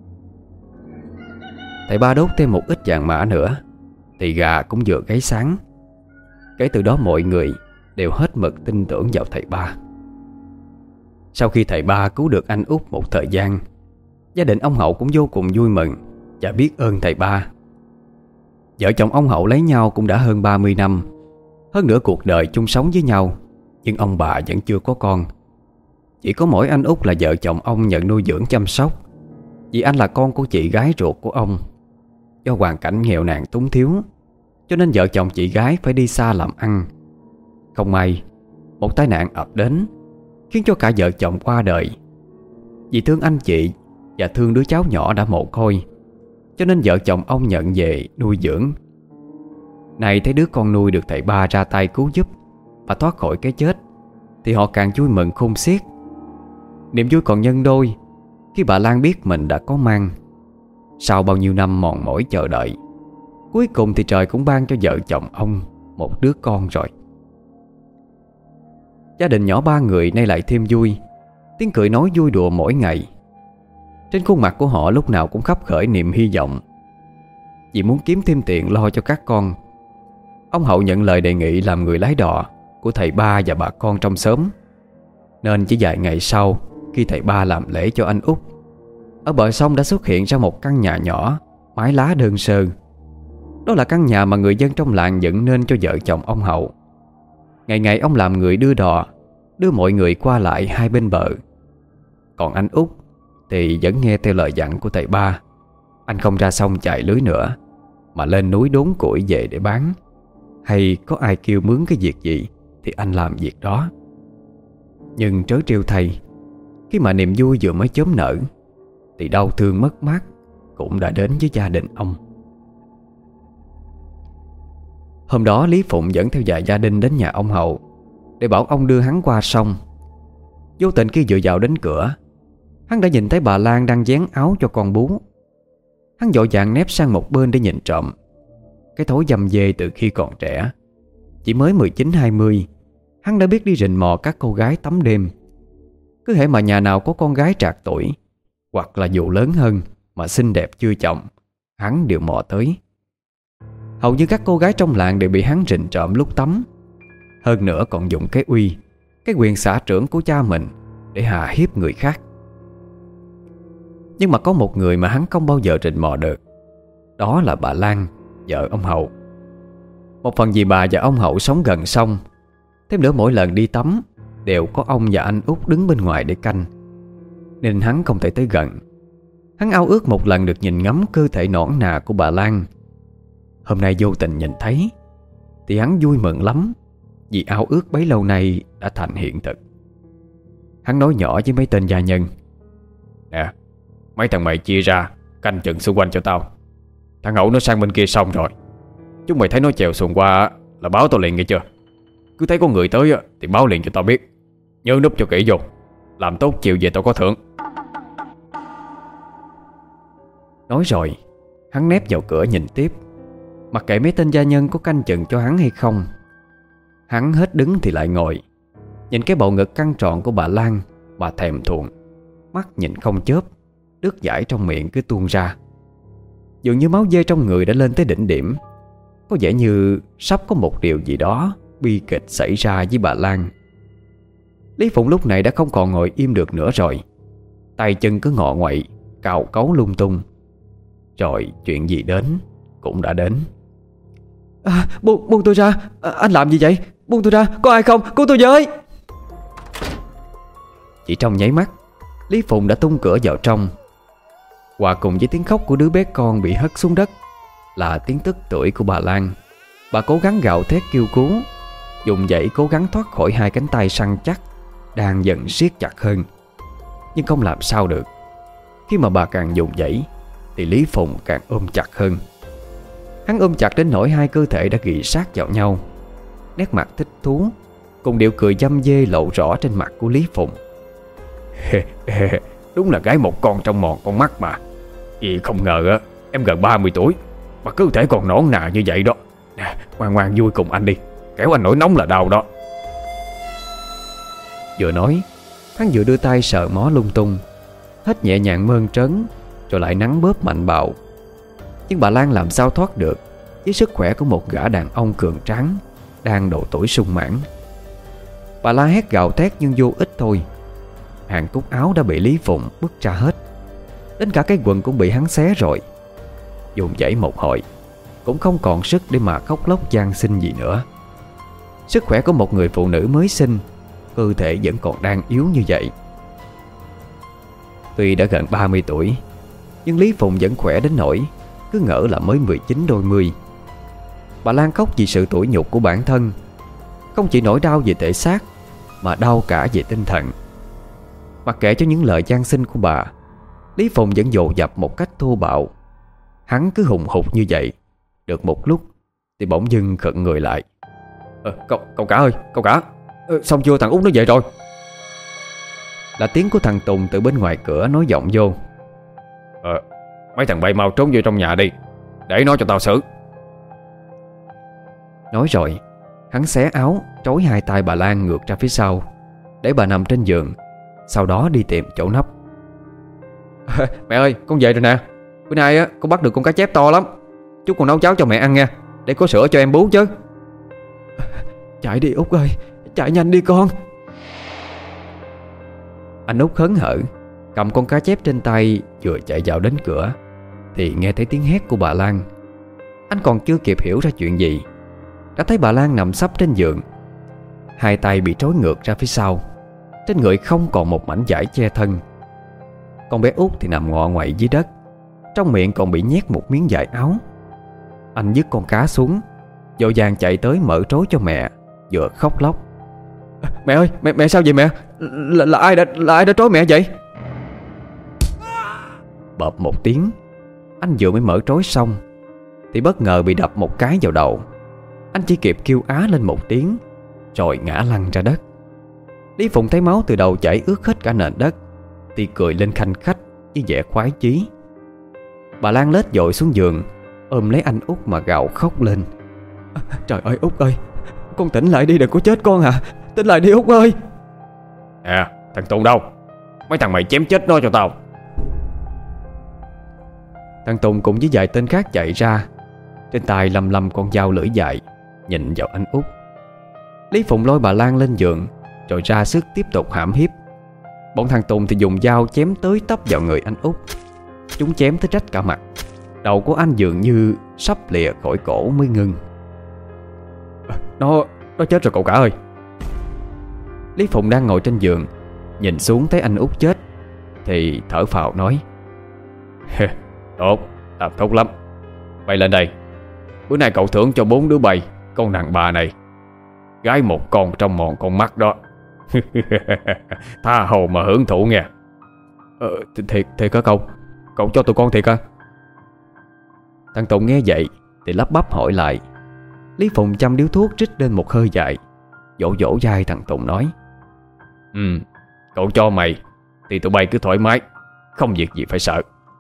Thầy ba đốt thêm một ít vàng mã nữa thì gà cũng vừa gáy sáng. Kể từ đó mọi người đều hết mực tin tưởng vào thầy ba. Sau khi thầy ba cứu được anh út một thời gian, gia đình ông Hậu cũng vô cùng vui mừng và biết ơn thầy ba. Vợ chồng ông Hậu lấy nhau cũng đã hơn ba mươi năm, hơn nửa cuộc đời chung sống với nhau. Nhưng ông bà vẫn chưa có con. Chỉ có mỗi anh út là vợ chồng ông nhận nuôi dưỡng chăm sóc, vì anh là con của chị gái ruột của ông. Do hoàn cảnh nghèo nàn túng thiếu, cho nên vợ chồng chị gái phải đi xa làm ăn. Không may, một tai nạn ập đến khiến cho cả vợ chồng qua đời. Vì thương anh chị và thương đứa cháu nhỏ đã mồ côi, cho nên vợ chồng ông nhận về nuôi dưỡng. Này thấy đứa con nuôi được thầy ba ra tay cứu giúp và thoát khỏi cái chết thì họ càng vui mừng khôn xiết. Niềm vui còn nhân đôi khi bà Lan biết mình đã có mang. Sau bao nhiêu năm mòn mỏi chờ đợi, cuối cùng thì trời cũng ban cho vợ chồng ông một đứa con rồi. Gia đình nhỏ ba người nay lại thêm vui, tiếng cười nói vui đùa mỗi ngày. Trên khuôn mặt của họ lúc nào cũng khắp khởi niềm hy vọng. Vì muốn kiếm thêm tiền lo cho các con, ông Hậu nhận lời đề nghị làm người lái đò của thầy ba và bà con trong xóm. Nên chỉ vài ngày sau, khi thầy ba làm lễ cho anh út, ở bờ sông đã xuất hiện ra một căn nhà nhỏ, mái lá đơn sơ. Đó là căn nhà mà người dân trong làng dựng nên cho vợ chồng ông Hậu. Ngày ngày ông làm người đưa đò, đưa mọi người qua lại hai bên bờ. Còn anh út thì vẫn nghe theo lời dặn của thầy ba. Anh không ra sông chài lưới nữa, mà lên núi đốn củi về để bán. Hay có ai kêu mướn cái việc gì thì anh làm việc đó. Nhưng trớ trêu thay, Khi mà niềm vui vừa mới chớm nở thì đau thương mất mát cũng đã đến với gia đình ông. Hôm đó Lý Phụng dẫn theo vài gia đình đến nhà ông Hậu để bảo ông đưa hắn qua sông. Vô tình khi vừa vào đến cửa, hắn đã nhìn thấy bà Lan đang vén áo cho con bú. Hắn vội vàng nép sang một bên để nhìn trộm. Cái thói dầm dê từ khi còn trẻ, chỉ mới mười chín hai mươi, hắn đã biết đi rình mò các cô gái tắm đêm. Cứ hễ mà nhà nào có con gái trạc tuổi, hoặc là dù lớn hơn mà xinh đẹp chưa chồng, hắn đều mò tới. Hầu như các cô gái trong làng đều bị hắn rình trộm lúc tắm. Hơn nữa còn dùng cái uy, cái quyền xã trưởng của cha mình để hà hiếp người khác. Nhưng mà có một người mà hắn không bao giờ rình mò được. Đó là bà Lan, vợ ông Hậu. Một phần vì bà và ông Hậu sống gần sông, thêm nữa mỗi lần đi tắm đều có ông và anh Út đứng bên ngoài để canh, nên hắn không thể tới gần. Hắn ao ước một lần được nhìn ngắm cơ thể nõn nà của bà Lan. Hôm nay vô tình nhìn thấy thì hắn vui mừng lắm, vì ao ước bấy lâu nay đã thành hiện thực. Hắn nói nhỏ với mấy tên gia nhân: "Nè, mấy thằng mày chia ra canh chừng xung quanh cho tao. Thằng Hậu nó sang bên kia sông rồi. Chúng mày thấy nó chèo xuồng qua là báo tao liền nghe chưa? Cứ thấy có người tới thì báo liền cho tao biết. Nhớ núp cho kỹ vô, làm tốt chiều về tao có thưởng." Nói rồi hắn nép vào cửa nhìn tiếp, mặc kệ mấy tên gia nhân có canh chừng cho hắn hay không. Hắn hết đứng thì lại ngồi, nhìn cái bầu ngực căng tròn của bà Lan mà thèm thuồng, mắt nhìn không chớp, nước dãi trong miệng cứ tuôn ra. Dường như máu dê trong người đã lên tới đỉnh điểm. Có vẻ như sắp có một điều gì đó bi kịch xảy ra với bà Lan. Lý Phụng lúc này đã không còn ngồi im được nữa rồi. Tay chân cứ ngọ nguậy, cào cấu lung tung. Rồi chuyện gì đến cũng đã đến. À, buông, buông tôi ra, à, anh làm gì vậy? Buông tôi ra, có ai không? Cứu tôi với! Chỉ trong nháy mắt, Lý Phụng đã tung cửa vào trong. Hòa cùng với tiếng khóc của đứa bé con bị hất xuống đất là tiếng tức tưởi của bà Lan. Bà cố gắng gào thét kêu cứu, dùng dãy cố gắng thoát khỏi hai cánh tay săn chắc đang dần siết chặt hơn. Nhưng không làm sao được. Khi mà bà càng dùng dãy thì Lý Phụng càng ôm chặt hơn. Hắn ôm chặt đến nỗi hai cơ thể đã ghì sát vào nhau. Nét mặt thích thú cùng điệu cười dâm dê lộ rõ trên mặt của Lý Phụng. Đúng là gái một con trong mòn con mắt mà. Vì không ngờ á, em gần ba mươi tuổi mà cơ thể còn nõn nà như vậy đó. Nè, ngoan ngoan vui cùng anh đi, kéo anh nổi nóng là đau đó. Vừa nói, hắn vừa đưa tay sờ mó lung tung, hết nhẹ nhàng mơn trớn rồi lại nắn bóp mạnh bạo. Nhưng bà Lan làm sao thoát được với sức khỏe của một gã đàn ông cường tráng đang độ tuổi sung mãn. Bà la hét gào thét nhưng vô ích thôi. Hàng cúc áo đã bị Lý Phụng bứt ra hết, đến cả cái quần cũng bị hắn xé rồi. Dùng dãy một hồi cũng không còn sức để mà khóc lóc van xin gì nữa. Sức khỏe của một người phụ nữ mới sinh, cơ thể vẫn còn đang yếu như vậy. Tuy đã gần ba mươi tuổi, nhưng Lý Phụng vẫn khỏe đến nỗi cứ ngỡ là mới mười chín đôi mươi. Bà Lan khóc vì sự tủi nhục của bản thân, không chỉ nỗi đau về thể xác mà đau cả về tinh thần. Mặc kệ cho những lời van xin của bà, Lý Phụng vẫn dồ dập một cách thô bạo. Hắn cứ hùng hục như vậy. Được một lúc thì bỗng dưng khựng người lại. Ờ, cậu, cậu cả ơi, cậu cả, ờ, xong chưa, thằng Út nó về rồi. Là tiếng của thằng Tùng từ bên ngoài cửa nói vọng vô. Ờ, mấy thằng bay mau trốn vô trong nhà đi, để nó cho tao xử. Nói rồi hắn xé áo trói hai tay bà Lan ngược ra phía sau, để bà nằm trên giường. Sau đó đi tìm chỗ nấp. À, mẹ ơi, con về rồi nè. Bữa nay á, con bắt được con cá chép to lắm. Chút con nấu cháo cho mẹ ăn nha, để có sữa cho em bú chứ. Chạy đi Út ơi, chạy nhanh đi con. Anh Út hớn hở cầm con cá chép trên tay, vừa chạy vào đến cửa thì nghe thấy tiếng hét của bà Lan. Anh còn chưa kịp hiểu ra chuyện gì, đã thấy bà Lan nằm sấp trên giường, hai tay bị trói ngược ra phía sau, trên người không còn một mảnh vải che thân. Con bé Út thì nằm ngọ nguậy dưới đất, trong miệng còn bị nhét một miếng vải áo. Anh vứt con cá xuống, vội vàng chạy tới mở trối cho mẹ, vừa khóc lóc. Mẹ ơi, mẹ mẹ sao vậy mẹ? Là, là ai đã là ai đã trói mẹ vậy? Bợp một tiếng, anh vừa mới mở trói xong thì bất ngờ bị đập một cái vào đầu. Anh chỉ kịp kêu á lên một tiếng rồi ngã lăn ra đất. Lý Phụng thấy máu từ đầu chảy ướt hết cả nền đất thì cười lên khanh khách với vẻ khoái chí. Bà Lan lết dội xuống giường, ôm lấy anh Út mà gào khóc lên. Trời ơi Út ơi, con tỉnh lại đi, đừng có chết con à. Tỉnh lại đi Út ơi. À, thằng Tùng đâu? Mấy thằng mày chém chết nó cho tao. Thằng Tùng cùng với vài tên khác chạy ra, trên tay lầm lầm con dao lưỡi dài, nhìn vào anh Út. Lý Phụng lôi bà Lan lên giường rồi ra sức tiếp tục hãm hiếp. Bọn thằng Tùng thì dùng dao chém tới tấp vào người anh Út. Chúng chém tới rách cả mặt. Đầu của anh dường như sắp lìa khỏi cổ mới ngưng. Nó, nó chết rồi cậu cả ơi. Lý Phụng đang ngồi trên giường, nhìn xuống thấy anh Út chết thì thở phào nói. Tốt, làm tốt lắm. Bay lên đây. Bữa nay cậu thưởng cho bốn đứa bay con đàn bà này. Gái một con trong mòn con mắt đó. Tha hồ mà hưởng thụ nghe. Ờ, thiệt, thiệt hả cậu? Cậu cho tụi con thiệt hả? Thằng Tùng nghe vậy thì lắp bắp hỏi lại. Lý Phụng chăm điếu thuốc rít lên một hơi dài, vỗ vỗ vai thằng Tùng nói. Ừ, cậu cho mày thì tụi bay cứ thoải mái, không việc gì phải sợ.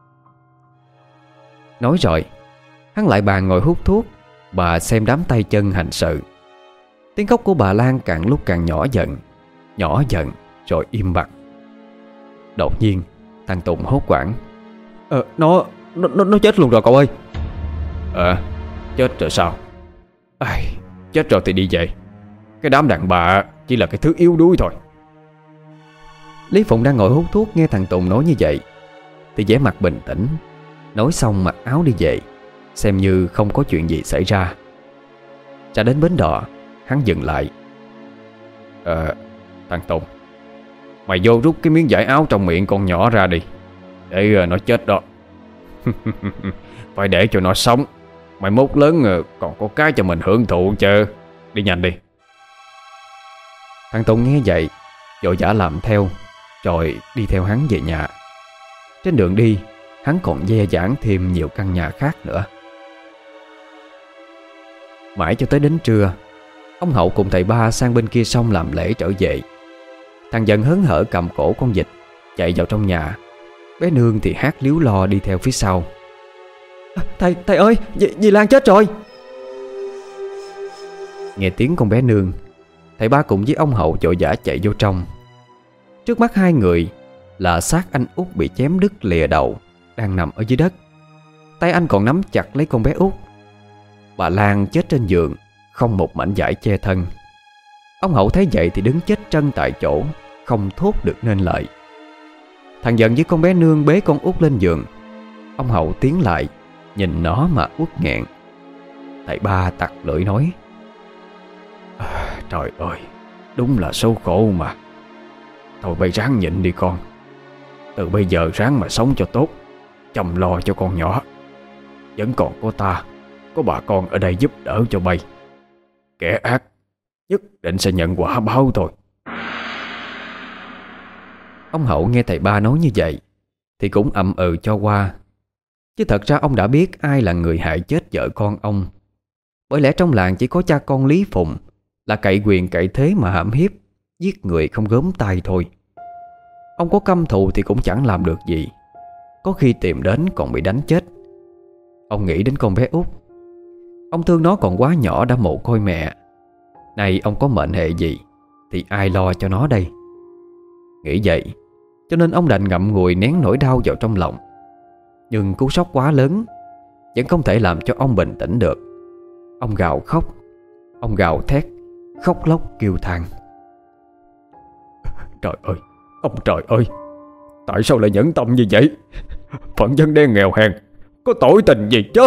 Nói rồi hắn lại bàn ngồi hút thuốc, bà xem đám tay chân hành sự. Tiếng khóc của bà Lan càng lúc càng nhỏ dần, nhỏ dần rồi im bặt. Đột nhiên thằng Tùng hốt hoảng. Ờ, nó, nó, nó chết luôn rồi cậu ơi. Ờ, chết rồi sao? Ai, chết rồi thì đi về. Cái đám đàn bà chỉ là cái thứ yếu đuối thôi. Lý Phụng đang ngồi hút thuốc nghe thằng Tùng nói như vậy thì vẻ mặt bình tĩnh, nói xong mặc áo đi về, xem như không có chuyện gì xảy ra. Ra đến bến đò, hắn dừng lại. Ờ, thằng Tùng, mày vô rút cái miếng vải áo trong miệng con nhỏ ra đi, để nó chết đó. Phải để cho nó sống. Mày mốt lớn còn có cái cho mình hưởng thụ chứ. Đi nhanh đi. Thằng Tùng nghe vậy vội vã làm theo, rồi đi theo hắn về nhà. Trên đường đi hắn còn dè dãn thêm nhiều căn nhà khác nữa. Mãi cho tới đến trưa, ông Hậu cùng thầy Ba sang bên kia sông làm lễ trở về. Thằng Dần hớn hở cầm cổ con vịt chạy vào trong nhà. Bé Nương thì hát líu lo đi theo phía sau. À, thầy, thầy ơi, dì, dì Lan chết rồi. Nghe tiếng con bé Nương, thầy Ba cùng với ông Hậu vội vã chạy vô trong. Trước mắt hai người là xác anh Út bị chém đứt lìa đầu, đang nằm ở dưới đất. Tay anh còn nắm chặt lấy con bé Út. Bà Lan chết trên giường, không một mảnh vải che thân. Ông Hậu thấy vậy thì đứng chết trân tại chỗ, không thốt được nên lời. Thằng Dần với con bé Nương bế con Út lên giường. Ông Hậu tiến lại, nhìn nó mà uất nghẹn. Thầy Ba tặc lưỡi nói. À, trời ơi, đúng là số khổ mà. Thôi bây ráng nhịn đi con. Từ bây giờ ráng mà sống cho tốt, chăm lo cho con nhỏ. Vẫn còn có ta, có bà con ở đây giúp đỡ cho bay. Kẻ ác nhất định sẽ nhận quả báo thôi. Ông Hậu nghe thầy Ba nói như vậy thì cũng ậm ừ cho qua. Chứ thật ra ông đã biết ai là người hại chết vợ con ông. Bởi lẽ trong làng chỉ có cha con Lý Phụng là cậy quyền cậy thế mà hãm hiếp, giết người không gớm tay thôi. Ông có căm thù thì cũng chẳng làm được gì, có khi tìm đến còn bị đánh chết. Ông nghĩ đến con bé Út. Ông thương nó còn quá nhỏ đã mồ côi mẹ. Này ông có mệnh hệ gì thì ai lo cho nó đây? Nghĩ vậy cho nên ông đành ngậm ngùi nén nỗi đau vào trong lòng. Nhưng cú sốc quá lớn vẫn không thể làm cho ông bình tĩnh được. Ông gào khóc, ông gào thét, khóc lóc kêu than. Trời ơi, ông trời ơi, tại sao lại nhẫn tâm như vậy? Phận dân đen nghèo hèn, có tội tình gì chứ?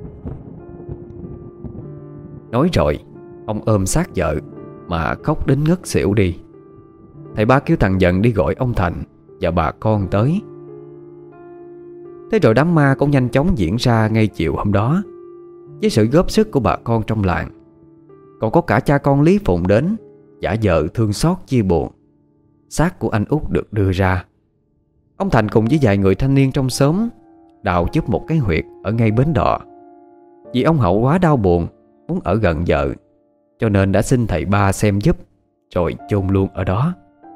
Nói rồi ông ôm xác vợ mà khóc đến ngất xỉu đi. Thầy Ba kêu thằng Dần đi gọi ông Thành và bà con tới. Thế rồi đám ma cũng nhanh chóng diễn ra ngay chiều hôm đó, với sự góp sức của bà con trong làng. Còn có cả cha con Lý Phụng đến giả vờ thương xót chia buồn. Xác của anh út được đưa ra. Ông Thành cùng với vài người thanh niên trong xóm đào giúp một cái huyệt ở ngay bến đò. Vì ông Hậu quá đau buồn, muốn ở gần vợ, cho nên đã xin thầy ba xem giúp, rồi chôn luôn ở đó.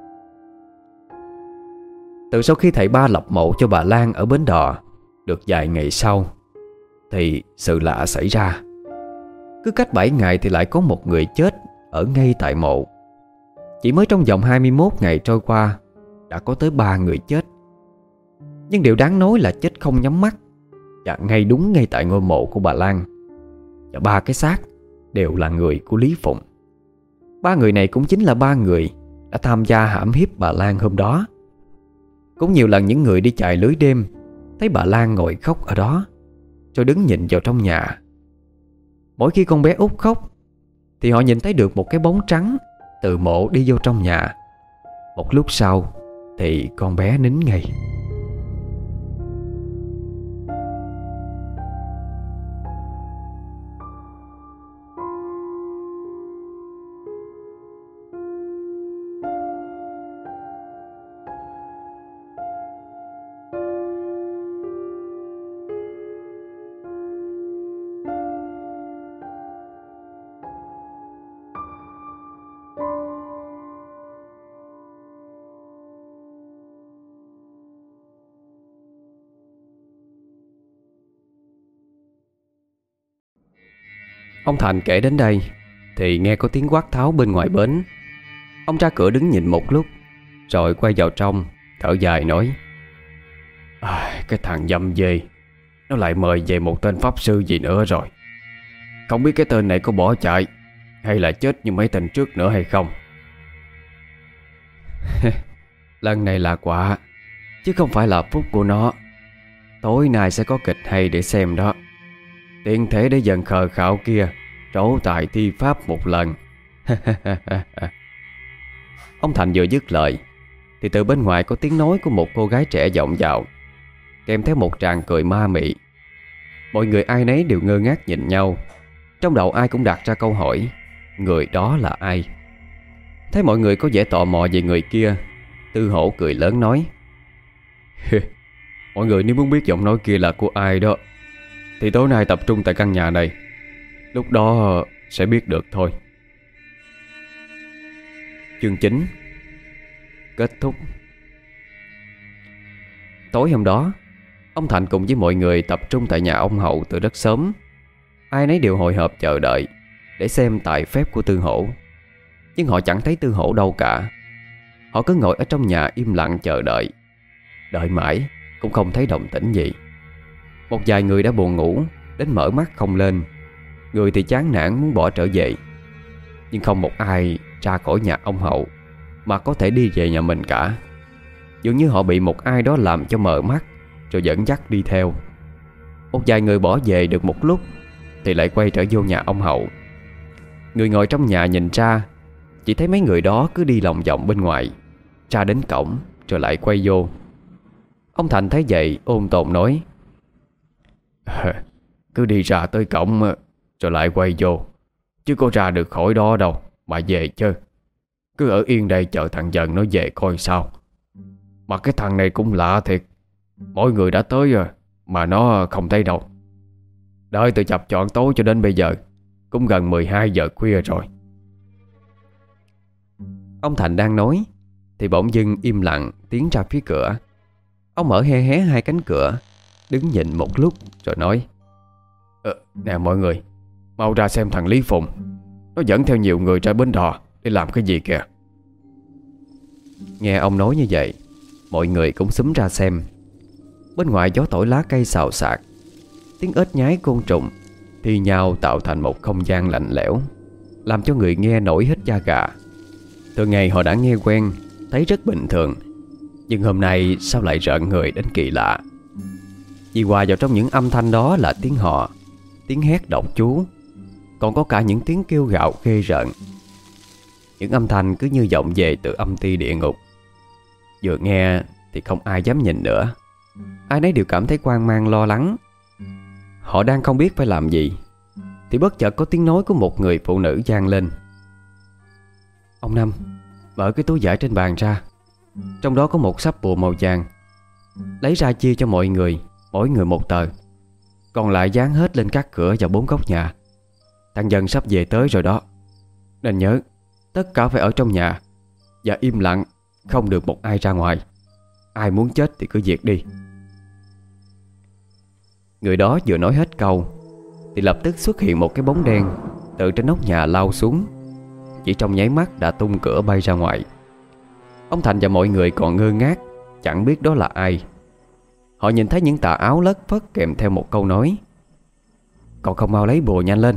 Từ sau khi thầy ba lập mộ cho bà Lan ở bến đò được vài ngày sau, thì sự lạ xảy ra. Cứ cách bảy ngày thì lại có một người chết ở ngay tại mộ. Chỉ mới trong vòng hai mươi mốt ngày trôi qua đã có tới ba người chết. Nhưng điều đáng nói là chết không nhắm mắt, và ngay đúng ngay tại ngôi mộ của bà Lan. Và ba cái xác đều là người của Lý Phụng. Ba người này cũng chính là ba người đã tham gia hãm hiếp bà Lan hôm đó. Cũng nhiều lần những người đi chài lưới đêm thấy bà Lan ngồi khóc ở đó, rồi đứng nhìn vào trong nhà. Mỗi khi con bé út khóc thì họ nhìn thấy được một cái bóng trắng từ mộ đi vô trong nhà. Một lúc sau thì con bé nín ngay. Ông Thành kể đến đây thì nghe có tiếng quát tháo bên ngoài bến. Ông ra cửa đứng nhìn một lúc, rồi quay vào trong, thở dài nói: à, cái thằng dâm dê, nó lại mời về một tên pháp sư gì nữa rồi. Không biết cái tên này có bỏ chạy hay là chết như mấy tên trước nữa hay không. Lần này là quả, chứ không phải là phúc của nó. Tối nay sẽ có kịch hay để xem đó. Tiện thể để dần khờ khạo kia trổ tài thi pháp một lần. Ông Thành vừa dứt lời thì từ bên ngoài có tiếng nói của một cô gái trẻ vọng vào, kèm theo một tràng cười ma mị. Mọi người ai nấy đều ngơ ngác nhìn nhau. Trong đầu ai cũng đặt ra câu hỏi: người đó là ai? Thấy mọi người có vẻ tò mò về người kia, Tư Hổ cười lớn nói: mọi người nếu muốn biết giọng nói kia là của ai đó thì tối nay tập trung tại căn nhà này, lúc đó sẽ biết được thôi. Chương chín kết thúc. Tối hôm đó, ông Thành cùng với mọi người tập trung tại nhà ông Hậu từ rất sớm. Ai nấy đều hồi hộp chờ đợi để xem tài phép của Tư Hổ. Nhưng họ chẳng thấy Tư Hổ đâu cả. Họ cứ ngồi ở trong nhà im lặng chờ đợi. Đợi mãi cũng không thấy động tĩnh gì. Một vài người đã buồn ngủ đến mở mắt không lên, người thì chán nản muốn bỏ trở về. Nhưng không một ai ra khỏi nhà ông Hậu mà có thể đi về nhà mình cả. Dường như họ bị một ai đó làm cho mờ mắt, rồi dẫn dắt đi theo. Một vài người bỏ về được một lúc thì lại quay trở vô nhà ông Hậu. Người ngồi trong nhà nhìn ra, chỉ thấy mấy người đó cứ đi lòng vòng bên ngoài, ra đến cổng rồi lại quay vô. Ông Thành thấy vậy ôm tồn nói: cứ đi ra tới cổng rồi lại quay vô, chứ có ra được khỏi đó đâu mà về chứ. Cứ ở yên đây chờ thằng Dần nó về coi sao. Mà cái thằng này cũng lạ thiệt, mỗi người đã tới rồi mà nó không thấy đâu. Đợi từ chập chọn tối cho đến bây giờ cũng gần mười hai giờ khuya rồi. Ông Thành đang nói thì bỗng dưng im lặng tiến ra phía cửa. Ông mở hé hé hai cánh cửa, đứng nhìn một lúc rồi nói: ờ, nè mọi người, mau ra xem thằng Lý Phụng, nó dẫn theo nhiều người ra bến đò để làm cái gì kìa. Nghe ông nói như vậy, mọi người cũng xúm ra xem. Bên ngoài gió thổi lá cây xào xạc, tiếng ếch nhái côn trùng thi nhau tạo thành một không gian lạnh lẽo, làm cho người nghe nổi hết da gà. Từ ngày họ đã nghe quen, thấy rất bình thường, nhưng hôm nay sao lại rợn người đến kỳ lạ. Vì hòa vào trong những âm thanh đó là tiếng hò, tiếng hét độc chú, còn có cả những tiếng kêu gào ghê rợn. Những âm thanh cứ như vọng về từ âm ti địa ngục. Vừa nghe thì không ai dám nhìn nữa. Ai nấy đều cảm thấy hoang mang lo lắng. Họ đang không biết phải làm gì thì bất chợt có tiếng nói của một người phụ nữ vang lên: Ông Năm mở cái túi vải trên bàn ra. Trong đó có một sắp bùa màu vàng. Lấy ra chia cho mọi người, mỗi người một tờ. Còn lại dán hết lên các cửa và bốn góc nhà. Thằng Dần sắp về tới rồi đó, nên nhớ tất cả phải ở trong nhà và im lặng, không được một ai ra ngoài. Ai muốn chết thì cứ việc đi. Người đó vừa nói hết câu thì lập tức xuất hiện một cái bóng đen từ trên nóc nhà lao xuống. Chỉ trong nháy mắt đã tung cửa bay ra ngoài. Ông Thành và mọi người còn ngơ ngác, chẳng biết đó là ai. Họ nhìn thấy những tà áo lất phất kèm theo một câu nói: "Còn không mau lấy bùa nhanh lên."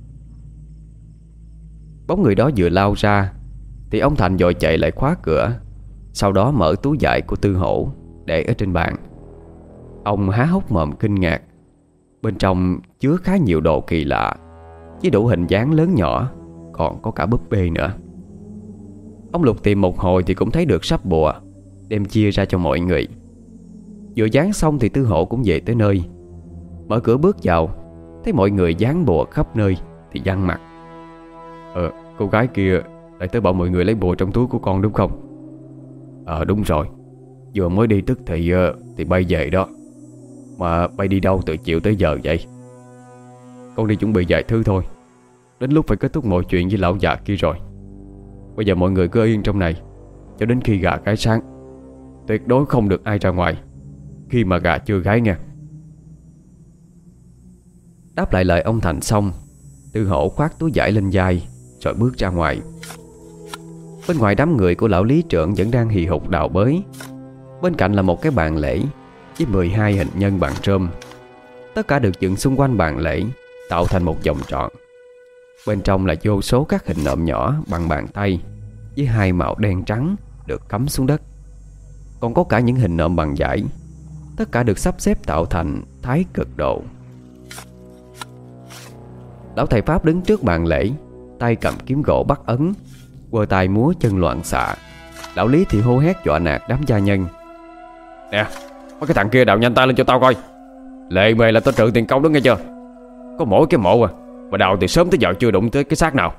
Bóng người đó vừa lao ra thì ông Thành vội chạy lại khóa cửa. Sau đó mở túi vải của Tư Hổ để ở trên bàn. Ông há hốc mồm kinh ngạc. Bên trong chứa khá nhiều đồ kỳ lạ, với đủ hình dáng lớn nhỏ, còn có cả búp bê nữa. Ông lục tìm một hồi thì cũng thấy được sắp bùa, đem chia ra cho mọi người. Vừa dán xong thì Tư Hổ cũng về tới nơi. Mở cửa bước vào, thấy mọi người dán bùa khắp nơi thì nhăn mặt. Ờ, cô gái kia lại tới bảo mọi người lấy bùa trong túi của con đúng không? Ờ đúng rồi, vừa mới đi tức thì Thì bay về đó. Mà bay đi đâu từ chiều tới giờ vậy? Con đi chuẩn bị vài thứ thôi, đến lúc phải kết thúc mọi chuyện với lão già kia rồi. Bây giờ mọi người cứ yên trong này cho đến khi gà gáy sáng. Tuyệt đối không được ai ra ngoài khi mà gà chưa gáy nha. Đáp lại lời ông Thành xong, Tư Hổ khoác túi vải lên vai rồi bước ra ngoài. Bên ngoài đám người của lão lý trưởng vẫn đang hì hục đào bới. Bên cạnh là một cái bàn lễ với mười hai hình nhân bằng rơm. Tất cả được dựng xung quanh bàn lễ, tạo thành một vòng tròn. Bên trong là vô số các hình nộm nhỏ bằng bàn tay với hai màu đen trắng được cắm xuống đất. Còn có cả những hình nộm bằng vải. Tất cả được sắp xếp tạo thành thái cực độ. Lão thầy Pháp đứng trước bàn lễ, tay cầm kiếm gỗ bắt ấn, quơ tay múa chân loạn xạ. Lão Lý thì hô hét dọa nạt đám gia nhân. Nè, mấy cái thằng kia đào nhanh tay lên cho tao coi. Lệ mề là tao trừ tiền công đó nghe chưa? Có mỗi cái mộ à, mà đào từ sớm tới giờ chưa đụng tới cái xác nào.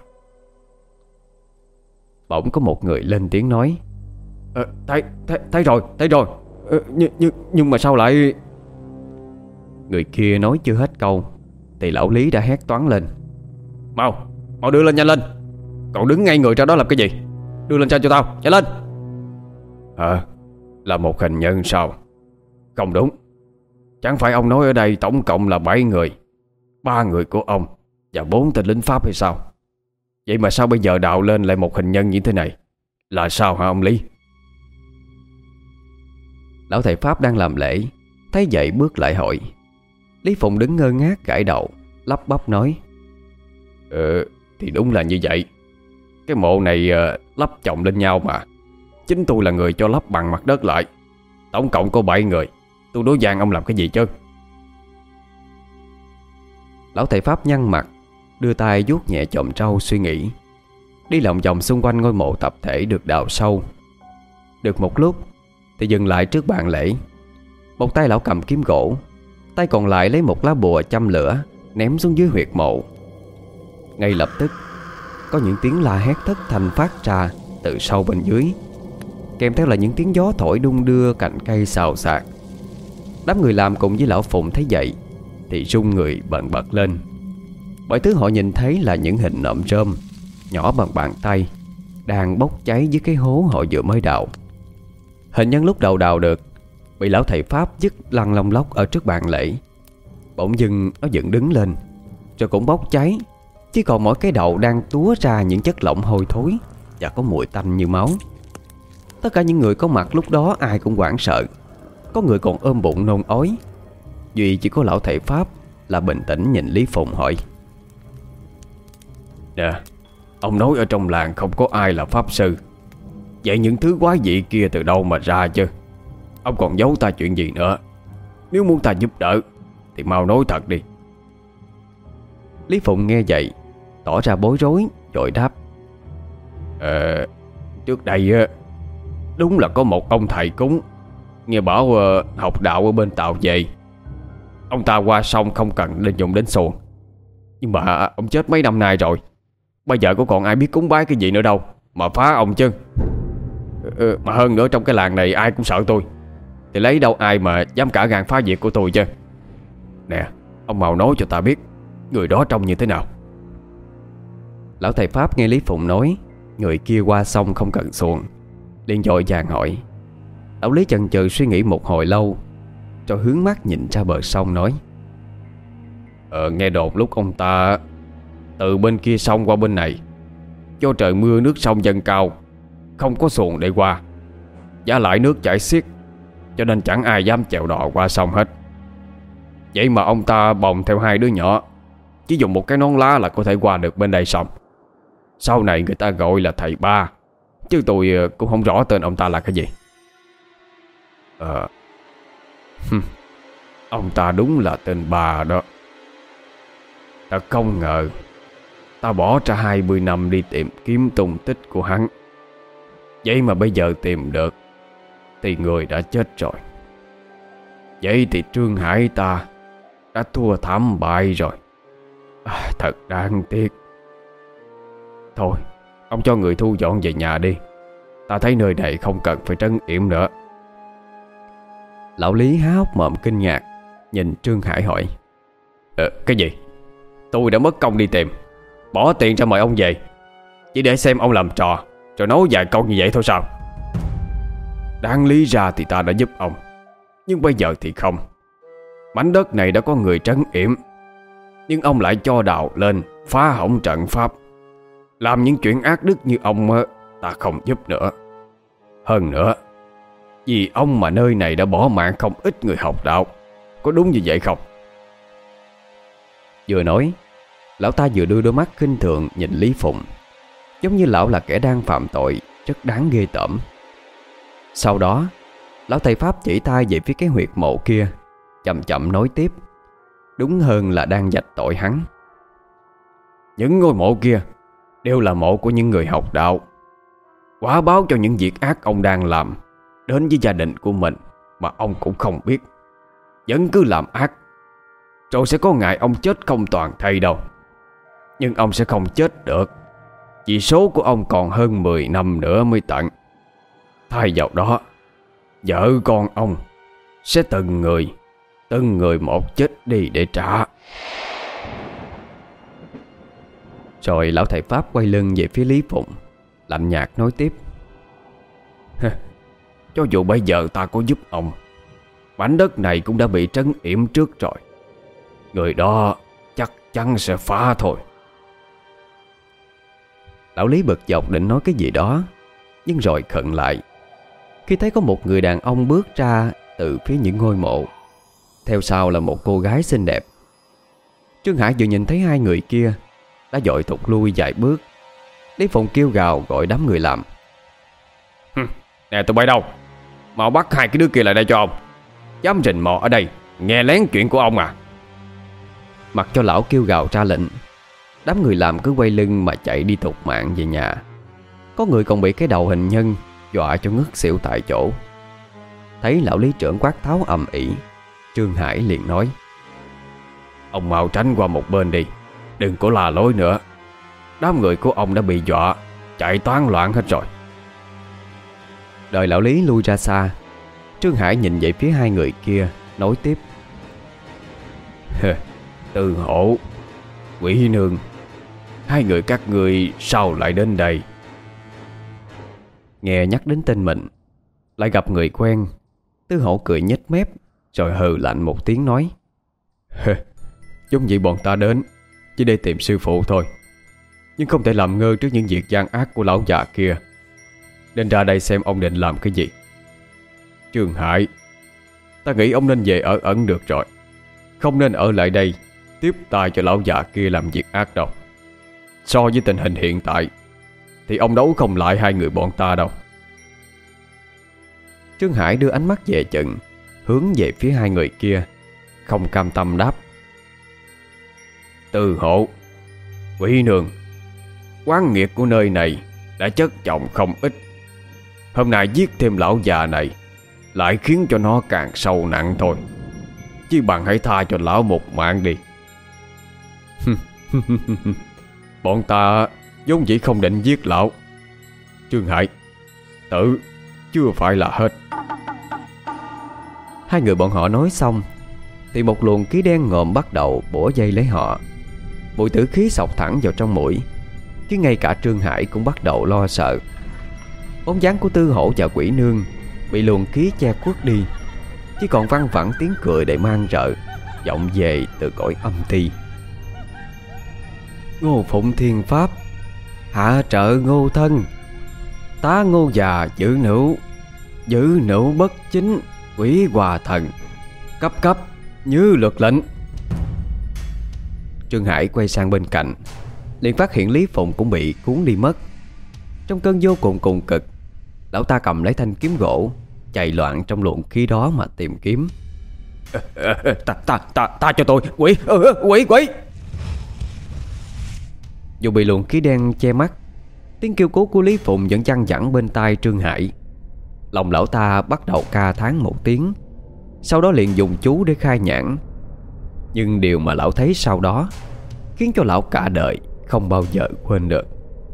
Bỗng có một người lên tiếng nói: ờ, thấy, thấy, thấy rồi, thấy rồi ờ, nhưng, nhưng, nhưng mà sao lại... Người kia nói chưa hết câu thì lão Lý đã hét toáng lên: Mau, mau đưa lên nhanh lên. Cậu đứng ngay người ra đó làm cái gì? Đưa lên cho cho tao, nhanh lên. Ờ, là một hình nhân sao? Không đúng. Chẳng phải ông nói ở đây tổng cộng là bảy người, ba người của ông và bốn tên lính Pháp hay sao? Vậy mà sao bây giờ đào lên lại một hình nhân như thế này? Là sao hả ông Lý? Lão thầy Pháp đang làm lễ thấy vậy bước lại hỏi. Lý Phụng đứng ngơ ngác gãi đầu, lắp bắp nói: Ờ, thì đúng là như vậy. Cái mộ này uh, lắp chồng lên nhau mà. Chính tôi là người cho lắp bằng mặt đất lại. Tổng cộng có bảy người. Tôi đố vàng ông làm cái gì chứ? Lão thầy Pháp nhăn mặt, đưa tay vuốt nhẹ chòm râu suy nghĩ. Đi lòng vòng xung quanh ngôi mộ tập thể được đào sâu. Được một lúc thì dừng lại trước bàn lễ. Một tay lão cầm kiếm gỗ, tay còn lại lấy một lá bùa châm lửa ném xuống dưới huyệt mộ. Ngay lập tức có những tiếng la hét thất thanh phát ra từ sâu bên dưới, kèm theo là những tiếng gió thổi đung đưa cành cây xào xạc. Đám người làm cùng với lão Phụng thấy vậy thì run người bần bật lên. Bởi thứ họ nhìn thấy là những hình nộm rơm nhỏ bằng bàn tay đang bốc cháy dưới cái hố họ vừa mới đào. Hình nhân lúc đầu đào được bị lão thầy Pháp dứt lăn lông lóc ở trước bàn lễ. Bỗng dưng nó dựng đứng lên rồi cũng bốc cháy, chỉ còn mỗi cái đầu đang túa ra những chất lỏng hôi thối và có mùi tanh như máu. Tất cả những người có mặt lúc đó ai cũng hoảng sợ. Có người còn ôm bụng nôn ói. Duy chỉ có lão thầy Pháp là bình tĩnh nhìn Lý Phụng hỏi: Nè, ông nói ở trong làng không có ai là pháp sư. Vậy những thứ quái dị kia từ đâu mà ra chứ? Ông còn giấu ta chuyện gì nữa? Nếu muốn ta giúp đỡ thì mau nói thật đi. Lý Phụng nghe vậy tỏ ra bối rối rồi đáp: Ờ, trước đây đúng là có một ông thầy cúng, nghe bảo uh, học đạo ở bên Tàu về. Ông ta qua sông không cần lên dùng đến xuồng. Nhưng mà ông chết mấy năm nay rồi, bây giờ có còn ai biết cúng bái cái gì nữa đâu. mà phá ông chứ. ừ, Mà hơn nữa trong cái làng này ai cũng sợ tôi, thì lấy đâu ai mà dám cả gan phá việc của tôi chứ. Nè, ông mau nói cho ta biết người đó trông như thế nào. Lão thầy Pháp nghe Lý Phụng nói người kia qua sông không cần xuồng, liền vội vàng hỏi. Lão Lý chần chừ suy nghĩ một hồi lâu, rồi hướng mắt nhìn ra bờ sông nói: Ờ nghe đồn lúc ông ta từ bên kia sông qua bên này, do trời mưa nước sông dâng cao, không có xuồng để qua, giá lại nước chảy xiết, cho nên chẳng ai dám chèo đò qua sông hết. Vậy mà ông ta bồng theo hai đứa nhỏ, chỉ dùng một cái nón lá là có thể qua được bên đây xong. Sau này người ta gọi là thầy Ba, chứ tôi cũng không rõ tên ông ta là cái gì. Ờ Ông ta đúng là tên Ba đó. Ta không ngờ ta bỏ ra hai mươi năm đi tìm kiếm tung tích của hắn, vậy mà bây giờ tìm được thì người đã chết rồi. Vậy thì Trương Hải ta đã thua thảm bại rồi. à, Thật đáng tiếc. Thôi, ông cho người thu dọn về nhà đi. Ta thấy nơi này không cần phải trấn yểm nữa. Lão Lý há hốc mồm kinh ngạc, nhìn Trương Hải hỏi: ờ, Cái gì? Tôi đã mất công đi tìm, bỏ tiền ra mời ông về, chỉ để xem ông làm trò rồi nói vài câu như vậy thôi sao? Đáng lý ra thì ta đã giúp ông, nhưng bây giờ thì không. Mảnh đất này đã có người trấn yểm, nhưng ông lại cho đào lên phá hỏng trận pháp, làm những chuyện ác đức như ông, ta không giúp nữa. Hơn nữa, vì ông mà nơi này đã bỏ mạng không ít người học đạo. Có đúng như vậy không? Vừa nói, lão ta vừa đưa đôi mắt khinh thường nhìn Lý Phụng, giống như lão là kẻ đang phạm tội rất đáng ghê tởm. Sau đó, lão thầy Pháp chỉ tay về phía cái huyệt mộ kia, chậm chậm nói tiếp, đúng hơn là đang vạch tội hắn. Những ngôi mộ kia đều là mộ của những người học đạo, quả báo cho những việc ác ông đang làm đến với gia đình của mình mà ông cũng không biết. Vẫn cứ làm ác, rồi sẽ có ngày ông chết không toàn thây đâu. Nhưng ông sẽ không chết được, vì số của ông còn hơn mười năm nữa mới tận. Thay vào đó, vợ con ông sẽ từng người Từng người một chết đi để trả. Rồi lão thầy Pháp quay lưng về phía Lý Phụng, lạnh nhạt nói tiếp: Cho dù bây giờ ta có giúp ông, mảnh đất này cũng đã bị trấn yểm trước rồi. Người đó chắc chắn sẽ phá thôi. Lão Lý bực dọc định nói cái gì đó, nhưng rồi khựng lại khi thấy có một người đàn ông bước ra từ phía những ngôi mộ. Theo sau là một cô gái xinh đẹp. Trương Hải vừa nhìn thấy hai người kia đã vội thụt lui vài bước. Lý Phụng kêu gào gọi đám người làm: Nè tụi bay đâu, mau bắt hai cái đứa kia lại đây cho ông. Dám rình mò ở đây nghe lén chuyện của ông à? Mặc cho lão kêu gào ra lệnh, đám người làm cứ quay lưng mà chạy đi thục mạng về nhà. Có người còn bị cái đầu hình nhân dọa cho ngất xỉu tại chỗ. Thấy lão lý trưởng quát tháo ầm ĩ, Trương Hải liền nói: Ông mau tránh qua một bên đi, đừng có la lối nữa. Đám người của ông đã bị dọa chạy toán loạn hết rồi. Đợi lão lý lui ra xa, Trương Hải nhìn về phía hai người kia, nói tiếp: Từ Hổ, Quỷ Nương, hai người các người sao lại đến đây? Nghe nhắc đến tên mình, lại gặp người quen, Tư Hổ cười nhếch mép, rồi hừ lạnh một tiếng nói: Giống vậy bọn ta đến chỉ để tìm sư phụ thôi, nhưng không thể làm ngơ trước những việc gian ác của lão già kia, nên ra đây xem ông định làm cái gì. Trương Hải, ta nghĩ ông nên về ở ẩn được rồi, không nên ở lại đây tiếp tay cho lão già kia làm việc ác đâu. So với tình hình hiện tại thì ông đấu không lại hai người bọn ta đâu. Trương Hải đưa ánh mắt về chừng, hướng về phía hai người kia, không cam tâm đáp: Từ Hộ, Quỷ Nương, oán nghiệt của nơi này đã chất chồng không ít. Hôm nay giết thêm lão già này lại khiến cho nó càng sâu nặng thôi. Chứ bằng hãy tha cho lão một mạng đi. Bọn ta vốn dĩ không định giết lão, Trương Hải, tự chưa phải là hết. Hai người bọn họ nói xong thì một luồng khí đen ngòm bắt đầu bủa dây lấy họ. Mùi tử khí xộc thẳng vào trong mũi, chứ ngay cả Trương Hải cũng bắt đầu lo sợ. Bóng dáng của Tư Hổ và Quỷ Nương bị luồng khí che khuất đi, chỉ còn văng vẳng tiếng cười đầy man rợ vọng về từ cõi âm ti. Ngô Phụng Thiên Pháp, hạ trợ Ngô Thân, tá Ngô già giữ nữ, giữ nữ bất chính, quỷ hòa thần, cấp cấp như luật lệnh. Trương Hải quay sang bên cạnh, liền phát hiện Lý Phụng cũng bị cuốn đi mất. Trong cơn vô cùng cùng cực, lão ta cầm lấy thanh kiếm gỗ, chạy loạn trong luồng khí đó mà tìm kiếm. Ta ta ta ta cho tôi, quỷ quỷ quỷ. Dù bị luồng khí đen che mắt, tiếng kêu cứu của Lý Phụng vẫn văng vẳng bên tai Trương Hải. Lòng lão ta bắt đầu ca thán một tiếng, sau đó liền dùng chú để khai nhãn. Nhưng điều mà lão thấy sau đó khiến cho lão cả đời không bao giờ quên được.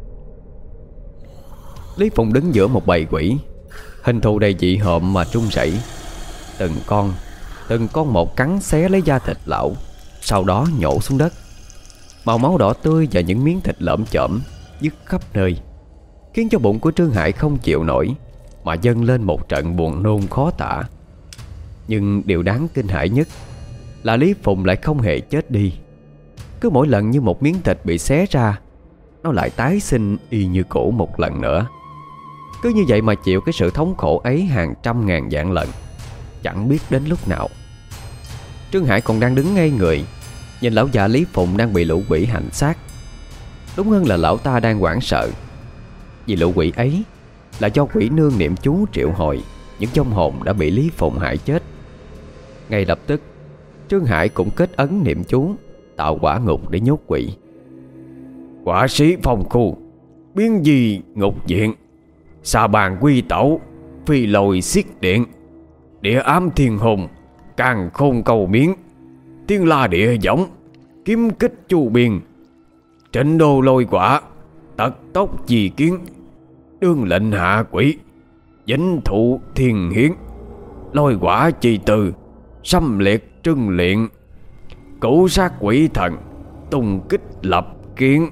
Lý Phụng đứng giữa một bầy quỷ, hình thù đầy dị hợm mà trung rẩy. Từng con Từng con một cắn xé lấy da thịt lão, sau đó nhổ xuống đất. Màu máu đỏ tươi và những miếng thịt lởm chởm dứt khắp nơi, khiến cho bụng của Trương Hải không chịu nổi mà dâng lên một trận buồn nôn khó tả. Nhưng điều đáng kinh hãi nhất là Lý Phụng lại không hề chết đi. Cứ mỗi lần như một miếng thịt bị xé ra, nó lại tái sinh y như cũ một lần nữa. Cứ như vậy mà chịu cái sự thống khổ ấy hàng trăm ngàn vạn lần, chẳng biết đến lúc nào. Trương Hải còn đang đứng ngây người, nhìn lão già Lý Phụng đang bị lũ quỷ hành xác. Đúng hơn là lão ta đang hoảng sợ, vì lũ quỷ ấy là do Quỷ Nương niệm chú triệu hồi những vong hồn đã bị Lý Phụng hại chết. Ngay lập tức, Trương Hải cũng kết ấn niệm chú, tạo quả ngục để nhốt quỷ. Quả sĩ phong khu, biến di ngục diện, xà bàn quy tẩu, phi lồi xiết điện, địa ám thiên hồn, càng khôn cầu miếng, tiên la địa võng, kiếm kích chu biên, trịnh đô lôi quả, tật tốc trì kiến, đương lệnh hạ quỷ, vĩnh thụ thiên hiến, lôi quả trì từ, xâm liệt trưng luyện, cửu sát quỷ thần, tung kích lập kiến.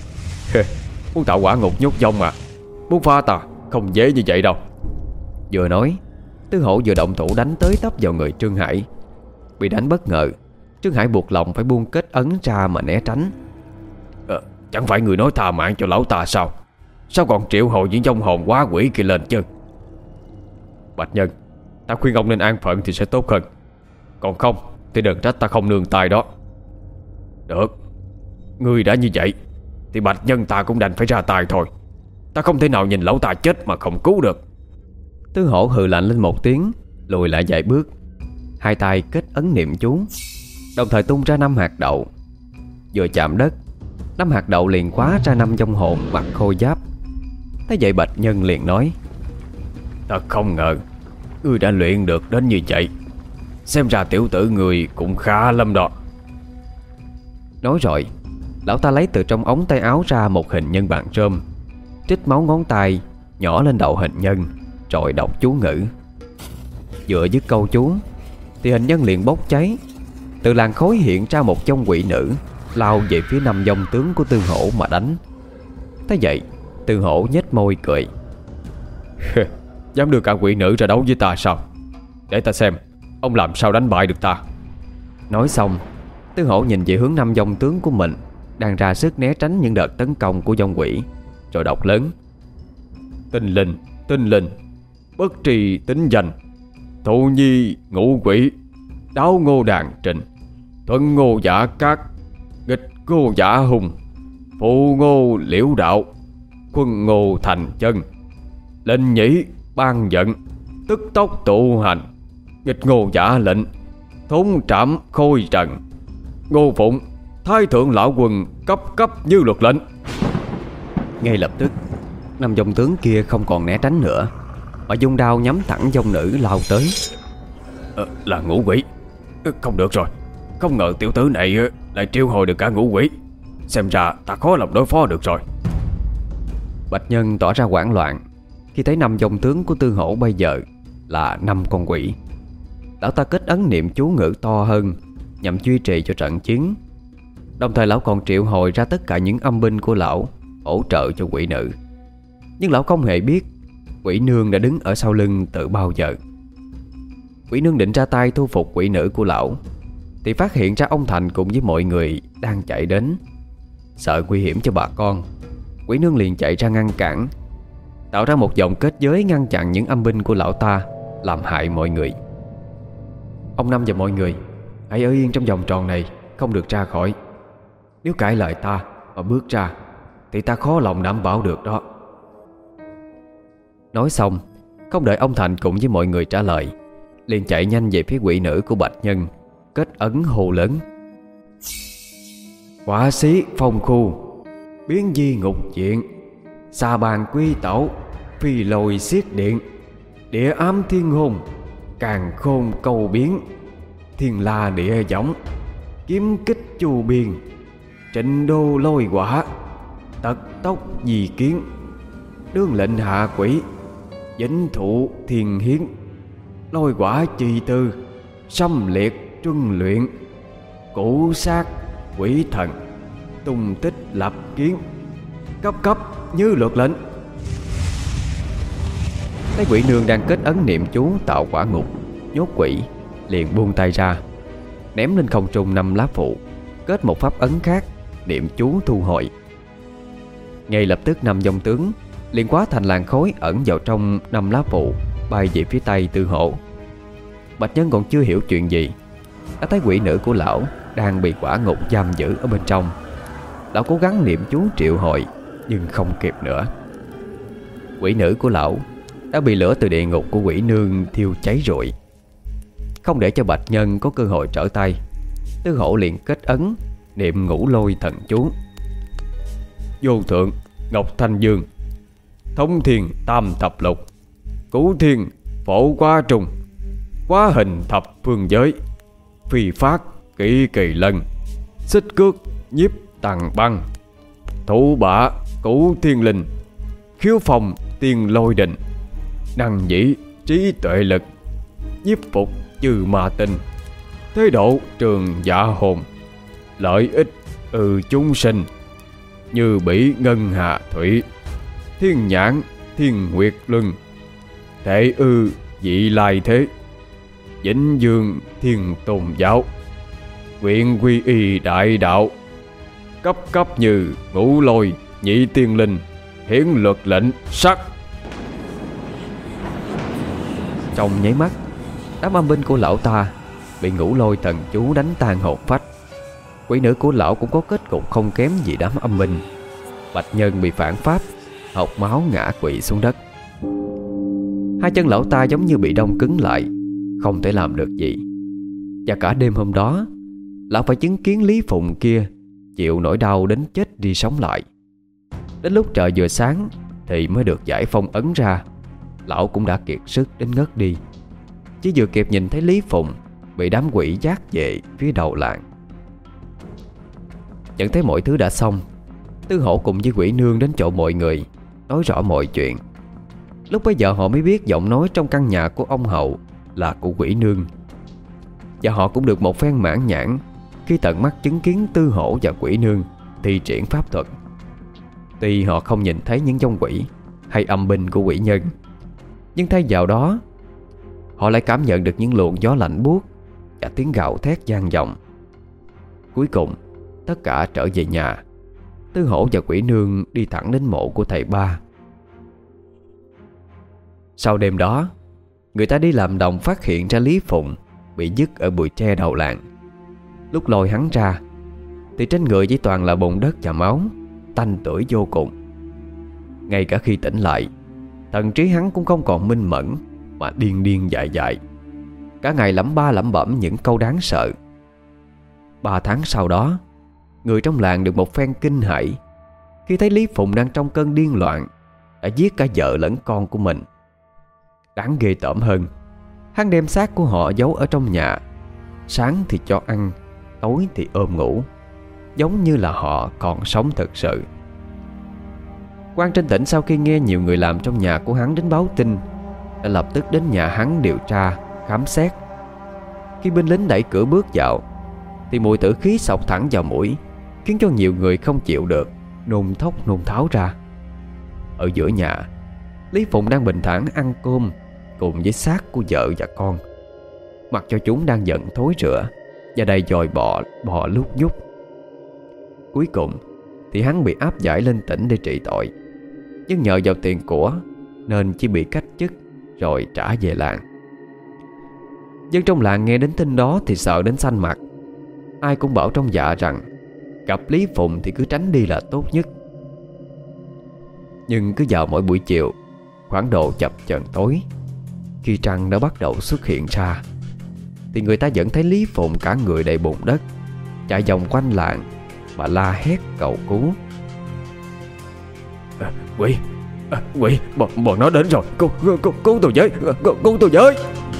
Muốn tạo quả ngục nhốt vong à? Muốn phá ta không dễ như vậy đâu. Vừa nói, Tư Hổ vừa động thủ đánh tới tấp vào người Trương Hải. Bị đánh bất ngờ, Trương Hải buộc lòng phải buông kết ấn ra mà né tránh. à, Chẳng phải người nói tha mạng cho lão ta sao? Sao còn triệu hồi những vong hồn quá quỷ kia lên chứ? Bạch Nhân, ta khuyên ông nên an phận thì sẽ tốt hơn. Còn không thì đừng trách ta không nương tay đó. Được, ngươi đã như vậy thì Bạch Nhân ta cũng đành phải ra tay thôi. Ta không thể nào nhìn lão ta chết mà không cứu được. Tư Hổ hừ lạnh lên một tiếng, lùi lại vài bước, hai tay kết ấn niệm chú, đồng thời tung ra năm hạt đậu. Vừa chạm đất, năm hạt đậu liền khóa ra năm vong hồn mặc khôi giáp. Thế vậy Bạch Nhân liền nói: Ta không ngờ ngươi đã luyện được đến như vậy. Xem ra tiểu tử người cũng khá lắm đó. Nói rồi, lão ta lấy từ trong ống tay áo ra một hình nhân bàn rơm, trích máu ngón tay nhỏ lên đầu hình nhân, rồi đọc chú ngữ. Vừa dứt câu chú thì hình nhân liền bốc cháy. Từ làn khói hiện ra một vong quỷ nữ, lao về phía năm vong tướng của Tư Hổ mà đánh. Thế vậy Tư Hổ nhếch môi cười: Dám đưa cả quỷ nữ ra đấu với ta sao? Để ta xem ông làm sao đánh bại được ta. Nói xong, Tư Hổ nhìn về hướng năm vong tướng của mình đang ra sức né tránh những đợt tấn công của vong quỷ, rồi đọc lớn: Tinh linh, tinh linh, bất trì tính danh, thụ nhi ngũ quỷ, đáo ngô đàn trình, thuận ngô giả cát, nghịch ngô giả hùng, phụ ngô liễu đạo, quân ngô thành chân, lệnh nhĩ ban giận, tức tốc tụ hành, nghịch ngô giả lệnh, thốn trảm khôi trần, Ngô Phụng thái thượng lão quân cấp cấp như luật lệnh. Ngay lập tức, năm vong tướng kia không còn né tránh nữa, mà dung đao nhắm thẳng vong nữ lao tới. à, Là ngũ quỷ. Không được rồi, không ngờ tiểu tử này lại triệu hồi được cả ngũ quỷ. Xem ra ta khó lòng đối phó được rồi. Bạch Nhân tỏ ra hoảng loạn khi thấy năm dòng tướng của Tư Hổ bây giờ là năm con quỷ. Lão ta kết ấn niệm chú ngữ to hơn nhằm duy trì cho trận chiến. Đồng thời lão còn triệu hồi ra tất cả những âm binh của lão hỗ trợ cho quỷ nữ. Nhưng lão không hề biết quỷ nương đã đứng ở sau lưng từ bao giờ. Quỷ nương định ra tay thu phục quỷ nữ của lão thì phát hiện ra ông Thành cùng với mọi người đang chạy đến. Sợ nguy hiểm cho bà con, quỷ nương liền chạy ra ngăn cản, tạo ra một vòng kết giới ngăn chặn những âm binh của lão ta làm hại mọi người. Ông Năm và mọi người hãy ở yên trong vòng tròn này, không được ra khỏi. Nếu cãi lời ta mà bước ra thì ta khó lòng đảm bảo được đó. Nói xong, không đợi ông Thành cùng với mọi người trả lời, liền chạy nhanh về phía quỷ nữ của Bạch Nhân, kết ấn hô lớn: Quả xí phong khu, biến di ngục diện, xà bàn quy tẩu, phi lồi xiết điện, địa ám thiên hồn, càn khôn câu biến, thiên la địa võng, kiếm kích chu biên, trịnh đô lôi quả, tật tốc di kiến, đương lệnh hạ quỷ, vĩnh thụ thiền hiến, lôi quả trì tư, xâm liệt truân luyện, cũ sát quỷ thần, tung tích lập kiến, cấp cấp như luật lệnh. Thấy quỷ nương đang kết ấn niệm chú tạo quả ngục nhốt quỷ, liền buông tay ra, ném lên không trung năm lá phụ, kết một pháp ấn khác, niệm chú thu hồi. Ngay lập tức năm dòng tướng liền hóa thành làn khói ẩn vào trong năm lá phụ, bay về phía tây Tư Hổ. Bạch Nhân còn chưa hiểu chuyện gì, đã thấy quỷ nữ của lão đang bị quả ngục giam giữ ở bên trong. Lão cố gắng niệm chú triệu hồi nhưng không kịp nữa. Quỷ nữ của lão đã bị lửa từ địa ngục của quỷ nương thiêu cháy rụi. Không để cho Bạch Nhân có cơ hội trở tay, Tư Hổ liền kết ấn niệm ngũ lôi thần chú: Vô thượng Ngọc Thanh Dương, thông thiên tam thập lục, cửu thiên phổ qua trùng, quá hình thập phương giới, phi phát kỷ kỳ lân, xích cước nhiếp tầng băng, thủ bả cửu thiên linh, khiếu phòng tiên lôi định, năng dĩ trí tuệ lực, nhiếp phục trừ ma tinh, thế độ trường dạ hồn, lợi ích ư chúng sinh, như bỉ ngân hà thủy, thiên nhãn thiên nguyệt luân, thể ư dị lai thế, vĩnh dương thiên tôn giáo, nguyện quy y đại đạo, cấp cấp như ngũ lôi nhị tiên linh, hiển luật lệnh sắc. Trong nháy mắt, đám âm binh của lão ta bị ngũ lôi thần chú đánh tan hồn phách. Quỷ nữ của lão cũng có kết cục không kém gì đám âm binh. Bạch Nhân bị phản pháp, học máu ngã quỵ xuống đất. Hai chân lão ta giống như bị đông cứng lại, không thể làm được gì. Và cả đêm hôm đó, lão phải chứng kiến Lý Phụng kia chịu nỗi đau đến chết đi sống lại. Đến lúc trời vừa sáng thì mới được giải phong ấn ra. Lão cũng đã kiệt sức đến ngất đi, chỉ vừa kịp nhìn thấy Lý Phụng bị đám quỷ dắt về phía đầu làng. Nhận thấy mọi thứ đã xong, Tư Hổ cùng với quỷ nương đến chỗ mọi người, nói rõ mọi chuyện. Lúc bấy giờ họ mới biết giọng nói trong căn nhà của ông Hậu là của quỷ nương. Và họ cũng được một phen mãn nhãn khi tận mắt chứng kiến Tư Hổ và quỷ nương thi triển pháp thuật. Tuy họ không nhìn thấy những vong quỷ hay âm binh của quỷ nhân, nhưng thay vào đó họ lại cảm nhận được những luồng gió lạnh buốt và tiếng gào thét vang vọng. Cuối cùng tất cả trở về nhà. Tư Hổ và quỷ nương đi thẳng đến mộ của thầy Ba. Sau đêm đó, người ta đi làm đồng phát hiện ra Lý Phụng bị dứt ở bụi tre đầu làng. Lúc lôi hắn ra thì trên người chỉ toàn là bùn đất và máu, tanh tưởi vô cùng. Ngay cả khi tỉnh lại, thần trí hắn cũng không còn minh mẫn, mà điên điên dại dại, cả ngày lẩm ba lẩm bẩm những câu đáng sợ. Ba tháng sau đó, người trong làng được một phen kinh hãi khi thấy Lý Phụng đang trong cơn điên loạn, đã giết cả vợ lẫn con của mình. Đáng ghê tởm hơn, hắn đem xác của họ giấu ở trong nhà, sáng thì cho ăn, tối thì ôm ngủ, giống như là họ còn sống thực sự. Quan trên tỉnh sau khi nghe nhiều người làm trong nhà của hắn đến báo tin, đã lập tức đến nhà hắn điều tra, khám xét. Khi binh lính đẩy cửa bước vào thì mùi tử khí xộc thẳng vào mũi, khiến cho nhiều người không chịu được, nôn thốc nôn tháo ra. Ở giữa nhà, Lý Phụng đang bình thản ăn cơm cùng với xác của vợ và con, mặc cho chúng đang giận thối rữa và đầy dòi bọ bò lúc nhúc. Cuối cùng thì hắn bị áp giải lên tỉnh để trị tội, nhưng nhờ vào tiền của nên chỉ bị cách chức rồi trả về làng. Dân trong làng nghe đến tin đó thì sợ đến xanh mặt. Ai cũng bảo trong dạ rằng gặp Lý Phụng thì cứ tránh đi là tốt nhất. Nhưng cứ vào mỗi buổi chiều, khoảng độ chập chờn tối, khi trăng đã bắt đầu xuất hiện ra, thì người ta vẫn thấy Lý Phụng cả người đầy bùn đất, chạy vòng quanh làng mà la hét cầu cứu. à, Quỷ, à, quỷ, bọn, bọn nó đến rồi, cứu, cứu, cứu tôi với, cứu, cứu tôi với.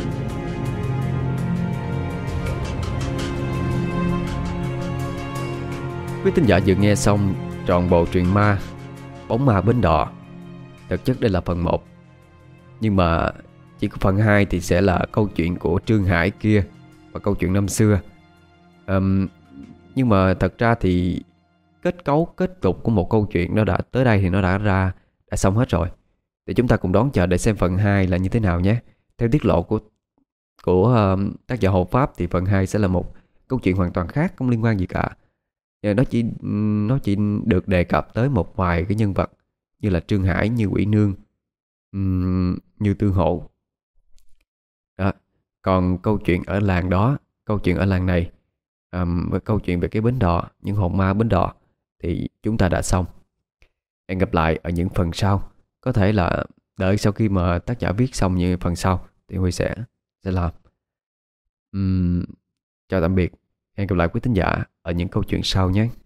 Quý thính giả vừa nghe xong trọn bộ truyện ma Bóng Ma Bến Đò. Thực chất đây là phần một, nhưng mà chỉ có phần hai thì sẽ là câu chuyện của Trương Hải kia và câu chuyện năm xưa. um, Nhưng mà thật ra thì kết cấu, kết cục của một câu chuyện nó đã tới đây thì nó đã ra, đã xong hết rồi. Thì chúng ta cùng đón chờ để xem phần hai là như thế nào nhé. Theo tiết lộ của của um, tác giả Hộ Pháp thì phần hai sẽ là một câu chuyện hoàn toàn khác, không liên quan gì cả. Nó chỉ nó chỉ được đề cập tới một vài cái nhân vật như là Trương Hải, như Quỷ Nương, um, như Tương Hộ đó. Còn câu chuyện ở làng đó, câu chuyện ở làng này, um, với câu chuyện về cái bến đò, những hồn ma bến đò thì chúng ta đã xong. Hẹn gặp lại ở những phần sau. Có thể là đợi sau khi mà tác giả viết xong những phần sau thì Huy sẽ sẽ làm. um, Chào tạm biệt. Hẹn gặp lại quý thính giả ở những câu chuyện sau nhé.